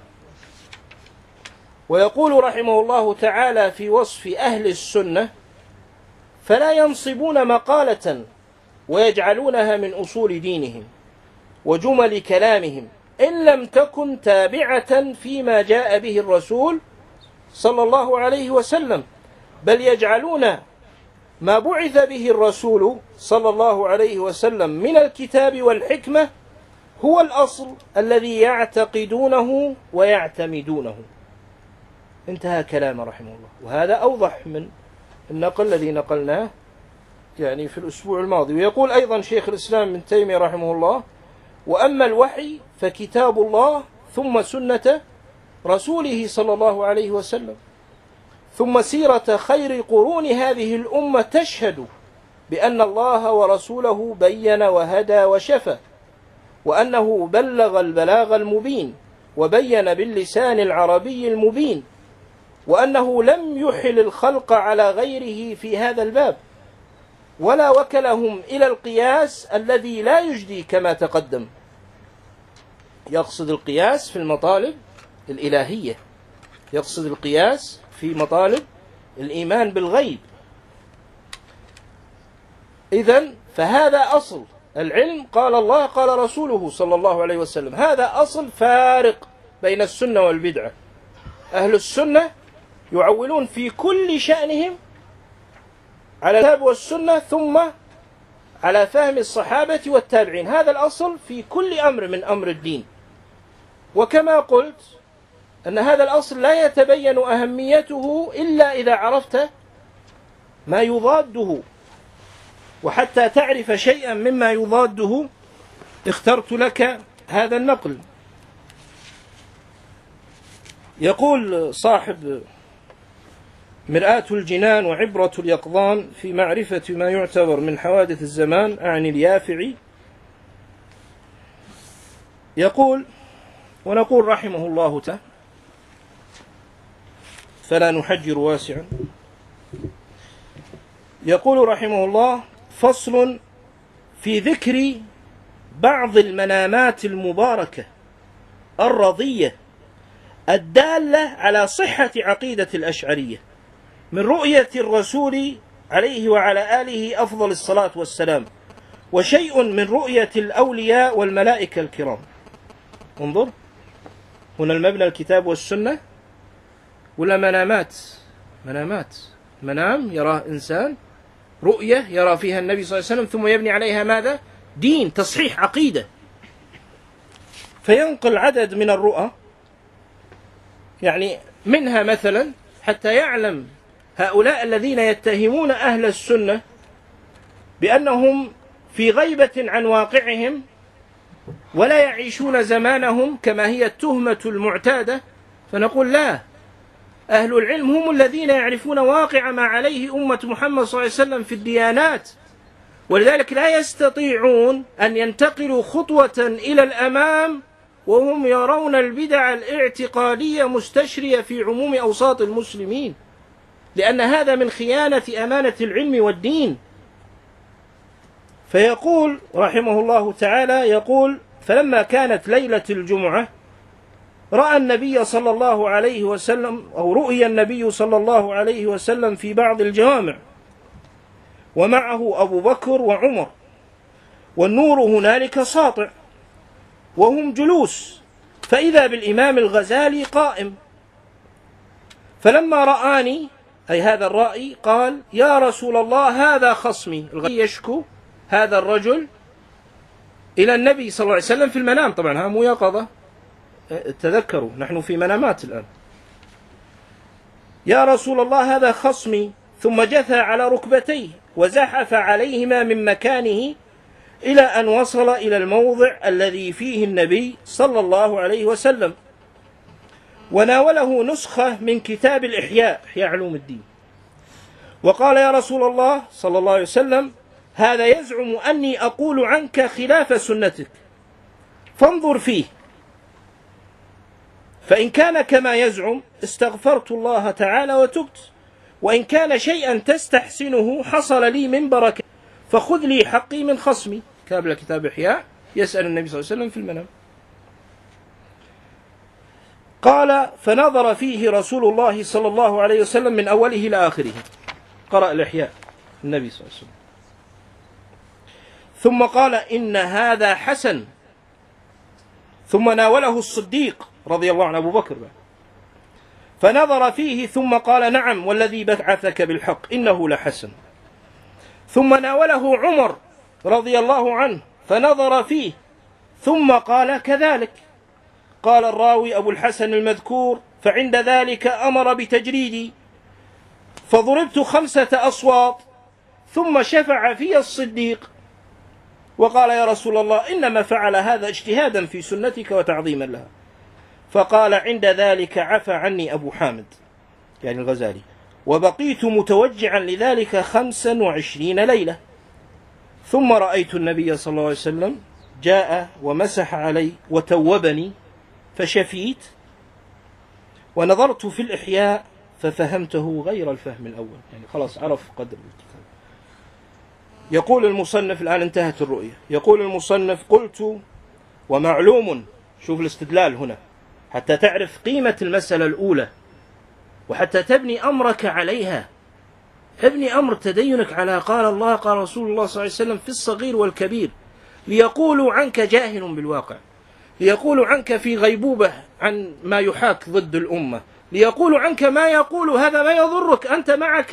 [SPEAKER 1] ويقول رحمه الله تعالى في وصف أهل السنة: فلا ينصبون مقالة ويجعلونها من أصول دينهم وجمل كلامهم إن لم تكن تابعة فيما جاء به الرسول صلى الله عليه وسلم، بل يجعلون ما بعث به الرسول صلى الله عليه وسلم من الكتاب والحكمة هو الأصل الذي يعتقدونه ويعتمدونه. انتهى كلامه رحمه الله. وهذا أوضح من النقل الذي نقلناه يعني في الأسبوع الماضي. ويقول أيضا شيخ الإسلام ابن تيمية رحمه الله: وأما الوحي فكتاب الله ثم سنة رسوله صلى الله عليه وسلم ثم سيرة خير قرون هذه الأمة تشهد بأن الله ورسوله بين وهدى وشفى، وأنه بلغ البلاغ المبين وبين باللسان العربي المبين، وأنه لم يحل الخلق على غيره في هذا الباب، ولا وكلهم إلى القياس الذي لا يجدي كما تقدم. يقصد القياس في المطالب الإلهية، يقصد القياس في مطالب الإيمان بالغيب. إذن فهذا أصل العلم، قال الله قال رسوله صلى الله عليه وسلم. هذا أصل فارق بين السنة والبدعة. أهل السنة يعولون في كل شأنهم على الكتاب والسنة ثم على فهم الصحابة والتابعين. هذا الأصل في كل أمر من أمر الدين. وكما قلت أن هذا الأصل لا يتبين أهميته إلا إذا عرفت ما يضاده، وحتى تعرف شيئا مما يضاده اخترت لك هذا النقل. يقول صاحب مرآة الجنان وعبرة اليقظان في معرفة ما يعتبر من حوادث الزمان، أعني اليافعي، يقول ونقول رحمه الله تعالى فلا نحجر واسعا. يقول رحمه الله: فصل في ذكر بعض المنامات المباركة الرضية الدالة على صحة عقيدة الأشعرية من رؤية الرسول عليه وعلى آله أفضل الصلاة والسلام، وشيء من رؤية الأولياء والملائكة الكرام. انظر هنا المبنى الكتاب والسنة ولا منامات؟ منام يراه إنسان، رؤية يرى فيها النبي صلى الله عليه وسلم، ثم يبني عليها ماذا؟ دين، تصحيح عقيدة. فينقل عدد من الرؤى، يعني منها مثلا حتى يعلم هؤلاء الذين يتهمون أهل السنة بأنهم في غيبة عن واقعهم ولا يعيشون زمانهم كما هي التهمة المعتادة، فنقول لا، أهل العلم هم الذين يعرفون واقع ما عليه أمة محمد صلى الله عليه وسلم في الديانات، ولذلك لا يستطيعون أن ينتقلوا خطوة إلى الأمام وهم يرون البدع الاعتقادية مستشرية في عموم أوساط المسلمين، لأن هذا من خيانة أمانة العلم والدين. فيقول رحمه الله تعالى، يقول: فلما كانت ليلة الجمعة رأى النبي صلى الله عليه وسلم، أو رؤي النبي صلى الله عليه وسلم في بعض الجوامع ومعه أبو بكر وعمر، والنور هنالك ساطع وهم جلوس، فإذا بالإمام الغزالي قائم، فلما رآني، أي هذا الرأي، قال: يا رسول الله هذا خصمي. يشكو هذا الرجل إلى النبي صلى الله عليه وسلم في المنام، طبعا ها مو يقظة، تذكروا نحن في منامات الآن. يا رسول الله هذا خصمي، ثم جثى على ركبتيه وزحف عليهما من مكانه إلى أن وصل إلى الموضع الذي فيه النبي صلى الله عليه وسلم، وناوله نسخة من كتاب الإحياء، إحياء علوم الدين، وقال: يا رسول الله صلى الله عليه وسلم هذا يزعم أني أقول عنك خلاف سنتك، فانظر فيه، فإن كان كما يزعم استغفرت الله تعالى وتبت، وإن كان شيئا تستحسنه حصل لي من بركة، فخذ لي حقي من خصمي. قبل كتاب إحياء يسأل النبي صلى الله عليه وسلم في المنام. قال: فنظر فيه رسول الله صلى الله عليه وسلم من أوله إلى آخره، قرأ الإحياء النبي صلى الله عليه وسلم، ثم قال: إن هذا حسن، ثم ناوله الصديق رضي الله عنه أبو بكر، فنظر فيه ثم قال: نعم والذي بعثك بالحق إنه لحسن، ثم ناوله عمر رضي الله عنه فنظر فيه ثم قال كذلك. قال الراوي أبو الحسن المذكور: فعند ذلك أمر بتجريدي، فضربت 5 أصوات، ثم شفع في الصديق وقال: يا رسول الله إنما فعل هذا اجتهادا في سنتك وتعظيما لها. فقال: عند ذلك عفى عني أبو حامد، يعني الغزالي، وبقيت متوجعا لذلك 25 ليلة، ثم رأيت النبي صلى الله عليه وسلم جاء ومسح علي وتوبني فشفيت، ونظرت في الإحياء ففهمته غير الفهم الأول، يعني خلاص عرف قدر الكتاب. يقول المصنف، الآن انتهت الرؤية، يقول المصنف: قلت ومعلوم، شوف الاستدلال هنا حتى تعرف قيمة المسألة الأولى وحتى تبني أمرك عليها، ابني أمر تدينك على قال الله قال رسول الله صلى الله عليه وسلم في الصغير والكبير، ليقولوا عنك جاهل بالواقع، ليقولوا عنك في غيبوبة عن ما يحاك ضد الأمة، ليقولوا عنك ما يقول هذا ما يضرك، أنت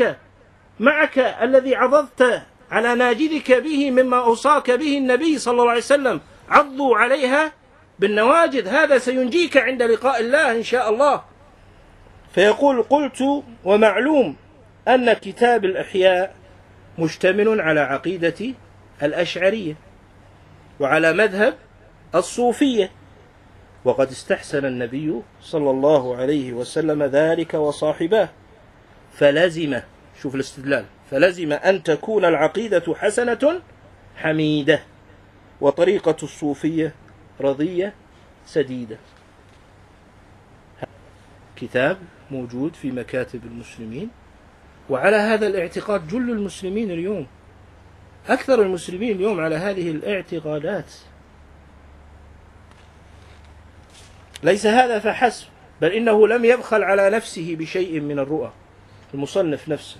[SPEAKER 1] معك الذي عضضت على ناجذك به مما أوصاك به النبي صلى الله عليه وسلم، عضوا عليها بالنواجذ، هذا سينجيك عند لقاء الله إن شاء الله. فيقول: قلت ومعلوم أن كتاب الإحياء مشتمل على عقيدة الأشعرية وعلى مذهب الصوفية، وقد استحسن النبي صلى الله عليه وسلم ذلك وصاحباه، فلزم، شوف الاستدلال، فلزم أن تكون العقيدة حسنة حميدة، وطريقة الصوفية رضية سديدة. كتاب موجود في مكاتب المسلمين، وعلى هذا الاعتقاد جل المسلمين اليوم، أكثر المسلمين اليوم على هذه الاعتقادات. ليس هذا فحسب، بل إنه لم يبخل على نفسه بشيء من الرؤى، المصنف نفسه.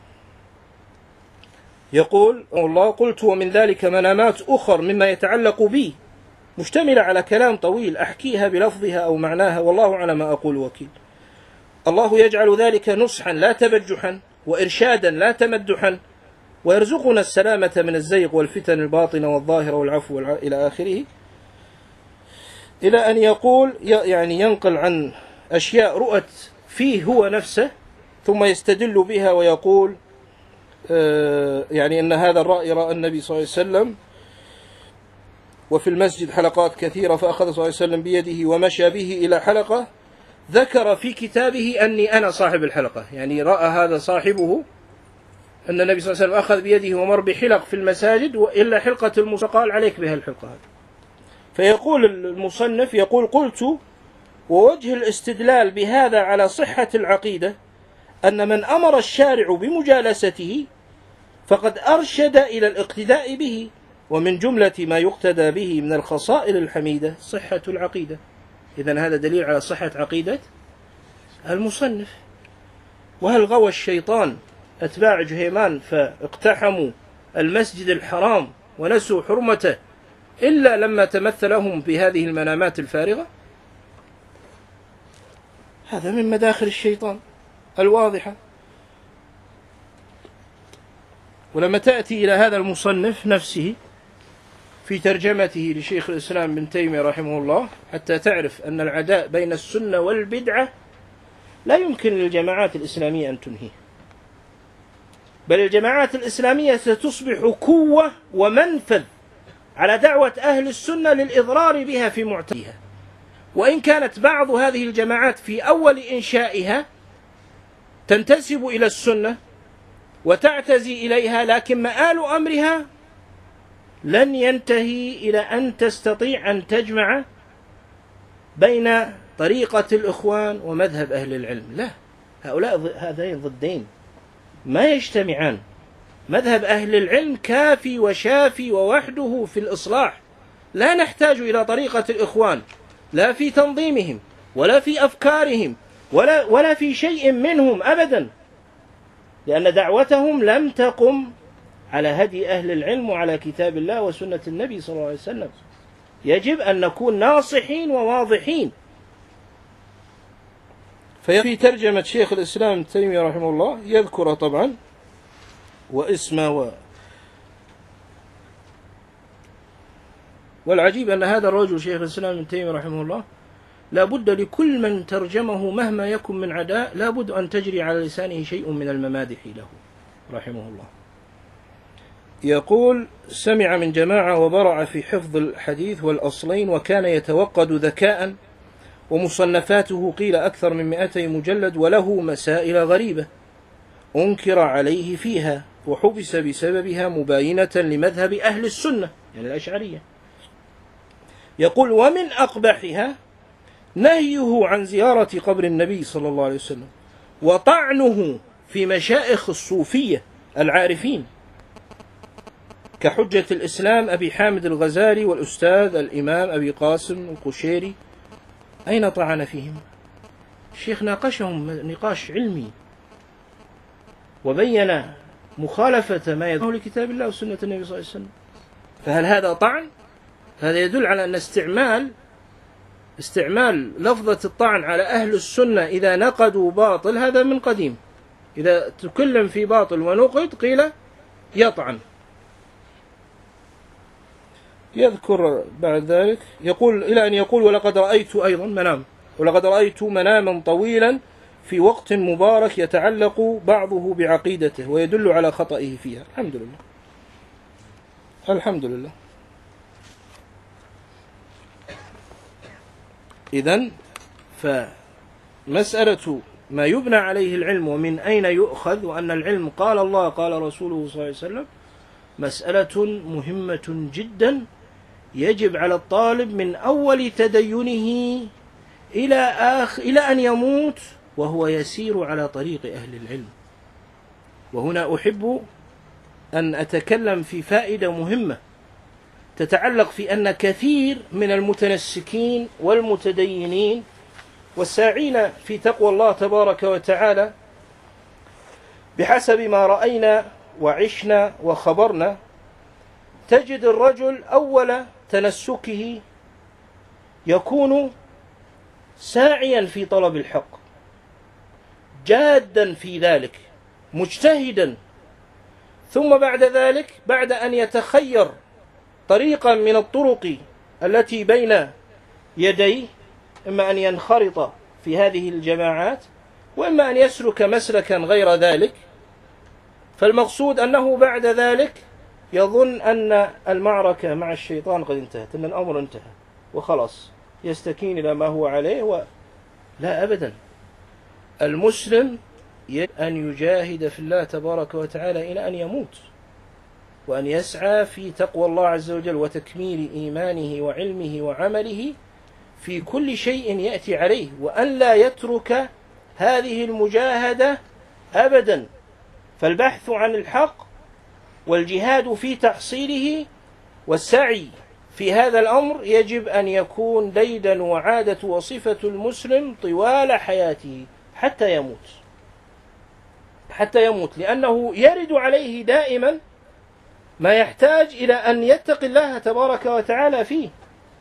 [SPEAKER 1] يقول الله: قلت ومن ذلك منامات أخر مما يتعلق بي، مشتملة على كلام طويل أحكيها بلفظها أو معناها، والله على ما أقول وكيل. الله يجعل ذلك نصحا لا تبجحا، وإرشادا لا تمدحا، ويرزقنا السلامة من الزيغ والفتن الباطنة والظاهرة والعفو إلى آخره، إلى أن يقول، يعني ينقل عن أشياء رؤت فيه هو نفسه ثم يستدل بها ويقول يعني أن هذا الرأي رأى النبي صلى الله عليه وسلم وفي المسجد حلقات كثيرة، فأخذ صلى الله عليه وسلم بيده ومشى به إلى حلقة ذكر في كتابه أني أنا صاحب الحلقة، يعني رأى هذا صاحبه أن النبي صلى الله عليه وسلم أخذ بيده ومر بحلق في المساجد وإلا حلقة الموسى قال عليك بها الحلقة هذه. فيقول المصنف يقول قلت ووجه الاستدلال بهذا على صحة العقيدة أن من أمر الشارع بمجالسته فقد أرشد إلى الاقتداء به، ومن جملة ما يقتدى به من الخصائل الحميدة صحة العقيدة. إذن هذا دليل على صحة عقيدة المصنف. وهل غوى الشيطان أتباع جهيمان فاقتحموا المسجد الحرام ونسوا حرمته إلا لما تمثلهم بهذه المنامات الفارغة؟ هذا من مداخل الشيطان الواضحة. ولما تأتي إلى هذا المصنف نفسه في ترجمته لشيخ الإسلام ابن تيمية رحمه الله حتى تعرف أن العداء بين السنة والبدعة لا يمكن للجماعات الإسلامية أن تنهيه، بل الجماعات الإسلامية ستصبح قوة ومنفذ على دعوة أهل السنة للإضرار بها في معتقدها. وإن كانت بعض هذه الجماعات في أول إنشائها تنتسب إلى السنة وتعتزي إليها، لكن مآل أمرها لن ينتهي إلى أن تستطيع أن تجمع بين طريقة الإخوان ومذهب أهل العلم. لا، هؤلاء هذين ضدين ما يجتمعان. مذهب أهل العلم كافي وشافي ووحده في الإصلاح، لا نحتاج إلى طريقة الإخوان لا في تنظيمهم ولا في أفكارهم ولا في شيء منهم أبدا، لأن دعوتهم لم تقم على هدي أهل العلم وعلى كتاب الله وسنة النبي صلى الله عليه وسلم. يجب أن نكون ناصحين وواضحين. في ترجمة شيخ الإسلام ابن تيمية رحمه الله يذكر طبعا واسمه والعجيب أن هذا الرجل شيخ الإسلام ابن تيمية رحمه الله لا بد لكل من ترجمه مهما يكن من عداء لا بد أن تجري على لسانه شيء من الممادح له رحمه الله. يقول سمع من جماعة وبرع في حفظ الحديث والأصلين وكان يتوقد ذكاء، ومصنفاته قيل أكثر من 200 مجلد، وله مسائل غريبة أنكر عليه فيها وحبس بسببها مباينة لمذهب أهل السنة يعني الأشعرية. يقول ومن أقبحها نهيه عن زيارة قبر النبي صلى الله عليه وسلم وطعنه في مشايخ الصوفية العارفين كحجة الإسلام أبي حامد الغزالي والأستاذ الإمام أبي قاسم القشيري. أين طعن فيهم؟ الشيخ ناقشهم نقاش علمي وبين مخالفة ما يدعو لكتاب الله وسنة النبي صلى الله عليه وسلم. فهل هذا طعن؟ هذا يدل على أن استعمال لفظة الطعن على أهل السنة إذا نقدوا باطل هذا من قديم. إذا تكلم في باطل ونقد قيل يطعن. يذكر بعد ذلك يقول إلى أن يقول ولقد رأيت مناما طويلا في وقت مبارك يتعلق بعضه بعقيدته ويدل على خطئه فيها. الحمد لله. إذن فمسألة ما يبنى عليه العلم ومن أين يؤخذ وأن العلم قال الله قال رسوله صلى الله عليه وسلم مسألة مهمة جدا، يجب على الطالب من أول تدينه إلى أن يموت وهو يسير على طريق أهل العلم. وهنا أحب أن أتكلم في فائدة مهمة تتعلق في أن كثير من المتنسكين والمتدينين والساعين في تقوى الله تبارك وتعالى بحسب ما رأينا وعشنا وخبرنا تجد الرجل أول تنسكه يكون ساعيا في طلب الحق جادا في ذلك مجتهدا، ثم بعد ذلك بعد أن يتخير طريقا من الطرق التي بين يديه إما أن ينخرط في هذه الجماعات وإما أن يسلك مسلكا غير ذلك، فالمقصود أنه بعد ذلك يظن أن المعركة مع الشيطان قد انتهت، أن الأمر انتهى وخلاص يستكين إلى ما هو عليه لا أبدا. المسلم يجب أن يجاهد في الله تبارك وتعالى إلى أن يموت، وأن يسعى في تقوى الله عز وجل وتكميل إيمانه وعلمه وعمله في كل شيء يأتي عليه، وأن لا يترك هذه المجاهدة أبدا. فالبحث عن الحق والجهاد في تحصيله والسعي في هذا الأمر يجب أن يكون ديدا وعادة وصفة المسلم طوال حياته حتى يموت، لأنه يرد عليه دائما ما يحتاج إلى أن يتقي الله تبارك وتعالى فيه،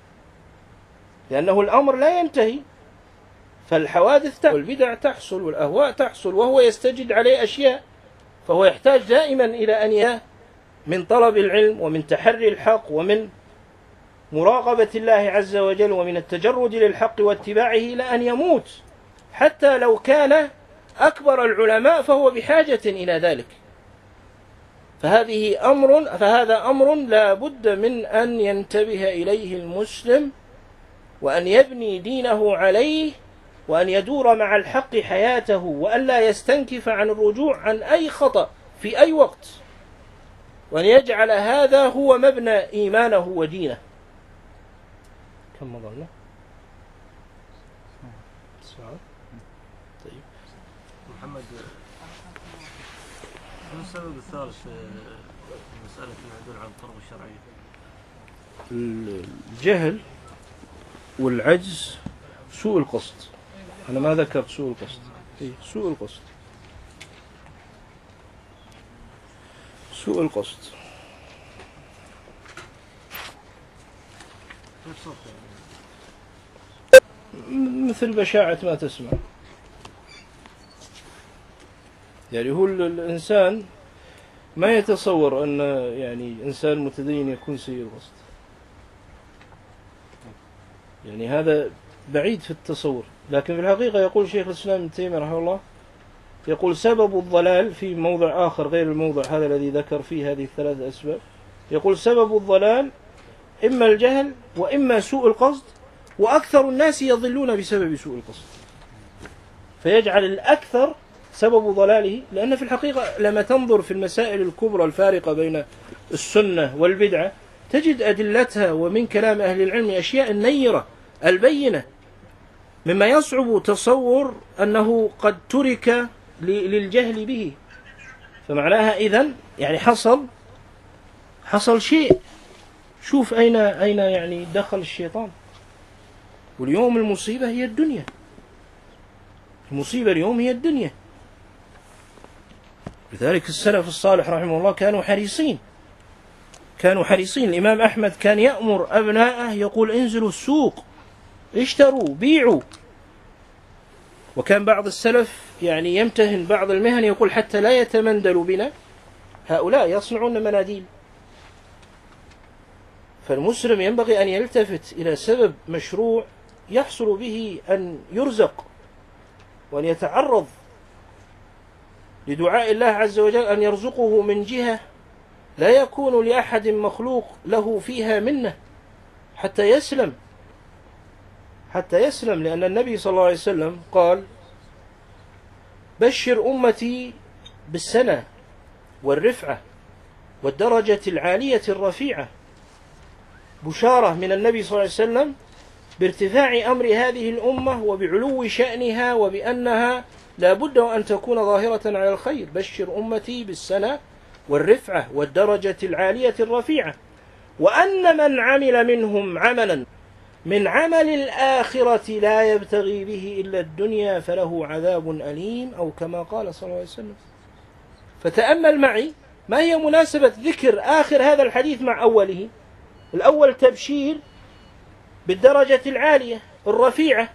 [SPEAKER 1] لأنه الأمر لا ينتهي. فالحوادث والبدع تحصل والأهواء تحصل، وهو يستجد عليه أشياء، فهو يحتاج دائما إلى أن من طلب العلم ومن تحري الحق ومن مراقبة الله عز وجل ومن التجرد للحق واتباعه إلى أن يموت. حتى لو كان أكبر العلماء فهو بحاجة إلى ذلك. فهذا أمر لا بد من أن ينتبه إليه المسلم، وأن يبني دينه عليه، وأن يدور مع الحق حياته، وأن لا يستنكف عن الرجوع عن أي خطأ في أي وقت، وأن يجعل هذا هو مبنى إيمانه ودينه. كم مضلنا؟ طيب
[SPEAKER 2] محمد، ما السبب الثالث في مسألة العدول عن الطرق الشرعية؟
[SPEAKER 1] الجهل والعجز، سوء القصد. أنا ما ذكرت سوء القصد. سوء القصد، سوء القصد. مثل بشاعة ما تسمع. يعني هو الإنسان ما يتصور أن يعني إنسان متدين يكون سيء القصد، يعني هذا بعيد في التصور. لكن في الحقيقة يقول شيخ الإسلام ابن تيمية رحمه الله، يقول سبب الضلال في موضع آخر غير الموضع هذا الذي ذكر فيه هذه الثلاث أسباب، يقول سبب الضلال إما الجهل وإما سوء القصد، وأكثر الناس يضلون بسبب سوء القصد. فيجعل الأكثر سبب ضلاله، لأن في الحقيقة لما تنظر في المسائل الكبرى الفارقة بين السنة والبدعة تجد أدلتها ومن كلام أهل العلم أشياء النيرة البينة، مما يصعب تصور أنه قد ترك للجهل به. فمعناها إذن يعني حصل شيء. شوف أين يعني دخل الشيطان. واليوم المصيبة هي الدنيا، المصيبة اليوم هي الدنيا. لذلك السلف الصالح رحمه الله كانوا حريصين. الإمام أحمد كان يأمر أبناءه يقول انزلوا السوق، اشتروا، بيعوا. وكان بعض السلف يعني يمتهن بعض المهن يقول حتى لا يتمندل بنا هؤلاء يصنعون مناديل. فالمسلم ينبغي أن يلتفت إلى سبب مشروع يحصل به أن يرزق، وأن يتعرض لدعاء الله عز وجل أن يرزقه من جهة لا يكون لأحد مخلوق له فيها منه حتى يسلم. لأن النبي صلى الله عليه وسلم قال بشر أمتي بالسنة والرفعة والدرجة العالية الرفيعة. بشارة من النبي صلى الله عليه وسلم بارتفاع أمر هذه الأمة وبعلو شأنها، وبأنها لا بد أن تكون ظاهرة على الخير. بشر أمتي بالسنة والرفعة والدرجة العالية الرفيعة، وأن من عمل منهم عملا من عمل الآخرة لا يبتغي به إلا الدنيا فله عذاب أليم، أو كما قال صلى الله عليه وسلم. فتأمل معي ما هي مناسبة ذكر آخر هذا الحديث مع أوله. الأول تبشير بالدرجة العالية الرفيعة،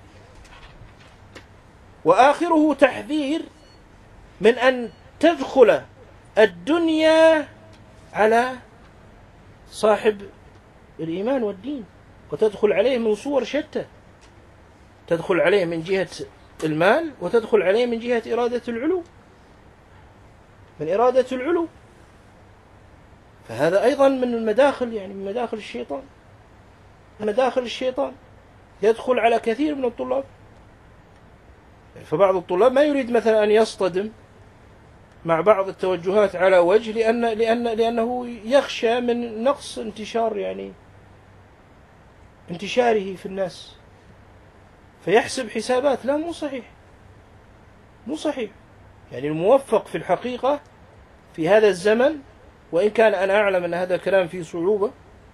[SPEAKER 1] وآخره تحذير من أن تدخل الدنيا على صاحب الإيمان والدين، وتدخل عليه من صور شتى. تدخل عليه من جهة المال، وتدخل عليه من جهة إرادة العلو، فهذا أيضا من المداخل، يعني من مداخل الشيطان يدخل على كثير من الطلاب. فبعض الطلاب ما يريد مثلا أن يصطدم مع بعض التوجهات على وجه لأنه يخشى من نقص انتشاره في الناس، فيحسب حسابات. لا، مو صحيح، مو صحيح. يعني الموفق في الحقيقة في هذا الزمن، وإن كان أنا أعلم أن هذا الكلام فيه صعوبة،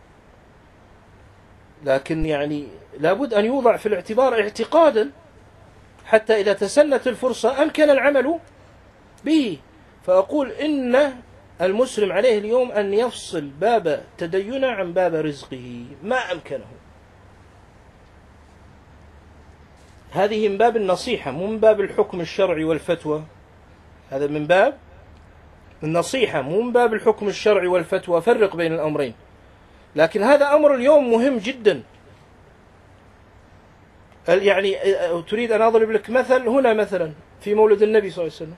[SPEAKER 1] لكن يعني لابد أن يوضع في الاعتبار اعتقادا حتى إذا تسنت الفرصة أمكن العمل به. فأقول إن المسلم عليه اليوم أن يفصل باب تدينه عن باب رزقه ما أمكنه. هذه من باب النصيحة، مو من باب الحكم الشرعي والفتوى. هذا من باب النصيحة، مو من باب الحكم الشرعي والفتوى. فرق بين الأمرين. لكن هذا أمر اليوم مهم جدا. يعني تريد أن أضرب لك مثل هنا، مثلا في مولد النبي صلى الله عليه وسلم،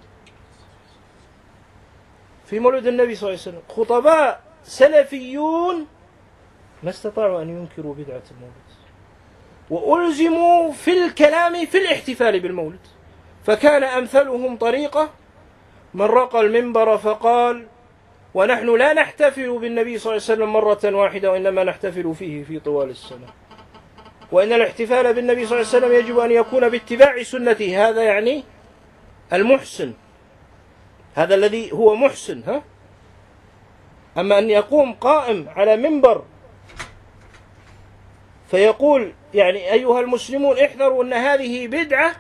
[SPEAKER 1] في مولد النبي صلى الله عليه وسلم خطباء سلفيون ما استطاعوا أن ينكروا بدعة المولد، وألزموا في الكلام في الاحتفال بالمولد. فكان أمثلهم طريقة من رقى المنبر فقال: ونحن لا نحتفل بالنبي صلى الله عليه وسلم مرة واحدة، وإنما نحتفل فيه في طوال السنة، وإن الاحتفال بالنبي صلى الله عليه وسلم يجب أن يكون باتباع سنته. هذا يعني المحسن، هذا الذي هو محسن. أما أن يقوم قائم على منبر فيقول يعني أيها المسلمون احذروا أن هذه بدعة،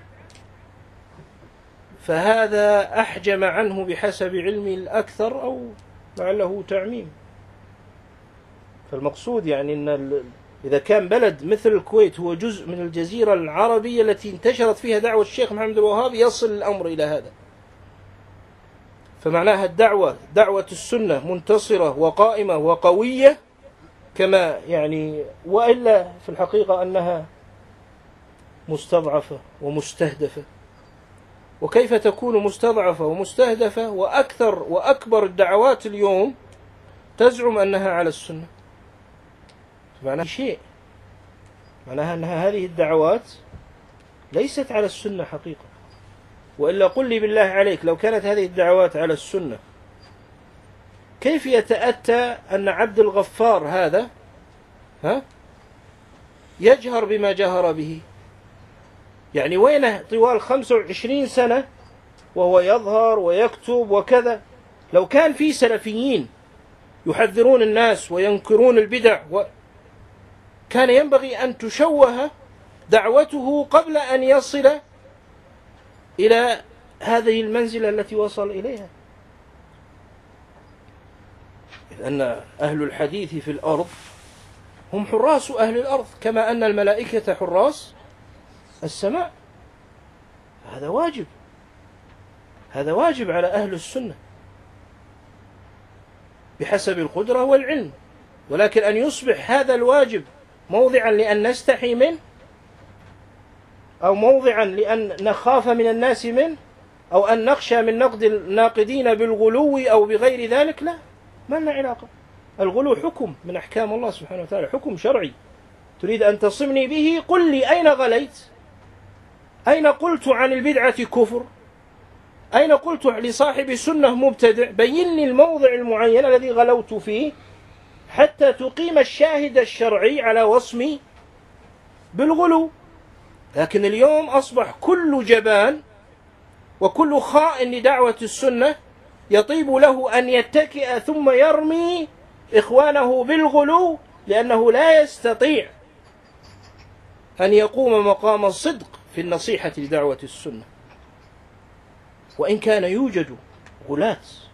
[SPEAKER 1] فهذا أحجم عنه بحسب علمي الأكثر، أو لعله تعميم. فالمقصود يعني أن إذا كان بلد مثل الكويت هو جزء من الجزيرة العربية التي انتشرت فيها دعوة الشيخ محمد الوهاب، يصل الأمر إلى هذا. فمعناها دعوة السنة منتصرة وقائمة وقوية كما يعني، وإلا في الحقيقة أنها مستضعفة ومستهدفة. وكيف تكون مستضعفة ومستهدفة وأكبر الدعوات اليوم تزعم أنها على السنة؟ معناها شيء، معناها أنها هذه الدعوات ليست على السنة حقيقة. وإلا قل لي بالله عليك، لو كانت هذه الدعوات على السنة كيف يتأتى أن عبد الغفار هذا يجهر بما جهر به؟ يعني وينه طوال 25 سنة وهو يظهر ويكتب وكذا؟ لو كان في سلفيين يحذرون الناس وينكرون البدع كان ينبغي أن تشوه دعوته قبل أن يصل إلى هذه المنزلة التي وصل إليها. لأن أهل الحديث في الأرض هم حراس أهل الأرض، كما أن الملائكة حراس السماء. هذا واجب، هذا واجب على أهل السنة بحسب القدرة والعلم. ولكن أن يصبح هذا الواجب موضعا لأن نستحي منه، أو موضعا لأن نخاف من الناس منه، أو أن نخشى من نقد الناقدين بالغلو أو بغير ذلك، لا، ما لنا علاقة. الغلو حكم من أحكام الله سبحانه وتعالى، حكم شرعي. تريد أن تصمني به؟ قل لي أين غليت؟ أين قلت عن البدعة كفر؟ أين قلت لصاحب السنة مبتدع؟ بين لي الموضع المعين الذي غلوت فيه حتى تقيم الشاهد الشرعي على وصمي بالغلو. لكن اليوم أصبح كل جبان وكل خائن لدعوة السنة يطيب له أن يتكئ ثم يرمي إخوانه بالغلو، لأنه لا يستطيع أن يقوم مقام الصدق في النصيحة لدعوة السنة. وإن كان يوجد غلاة،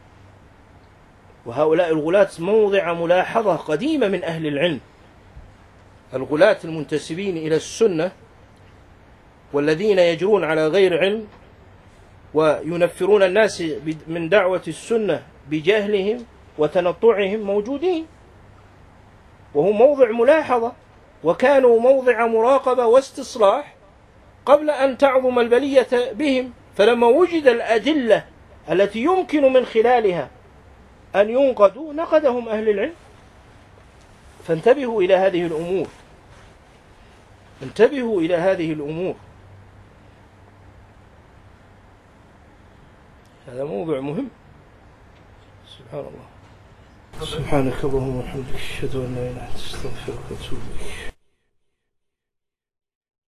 [SPEAKER 1] وهؤلاء الغلاة موضع ملاحظة قديمة من أهل العلم، الغلاة المنتسبين إلى السنة والذين يجرون على غير علم وينفرون الناس من دعوة السنة بجهلهم وتنطعهم، موجودين، وهم موضع ملاحظة، وكانوا موضع مراقبة واستصلاح قبل أن تعظم البلية بهم. فلما وجد الأدلة التي يمكن من خلالها أن ينقدوا نقدهم أهل العلم. فانتبهوا إلى هذه الأمور، انتبهوا إلى هذه الأمور. هذا موضوع مهم. سبحان الله. سبحانك اللهم وبحمدك أشهد أن لا إله إلا أنت أستغفرك وأتوب إليك.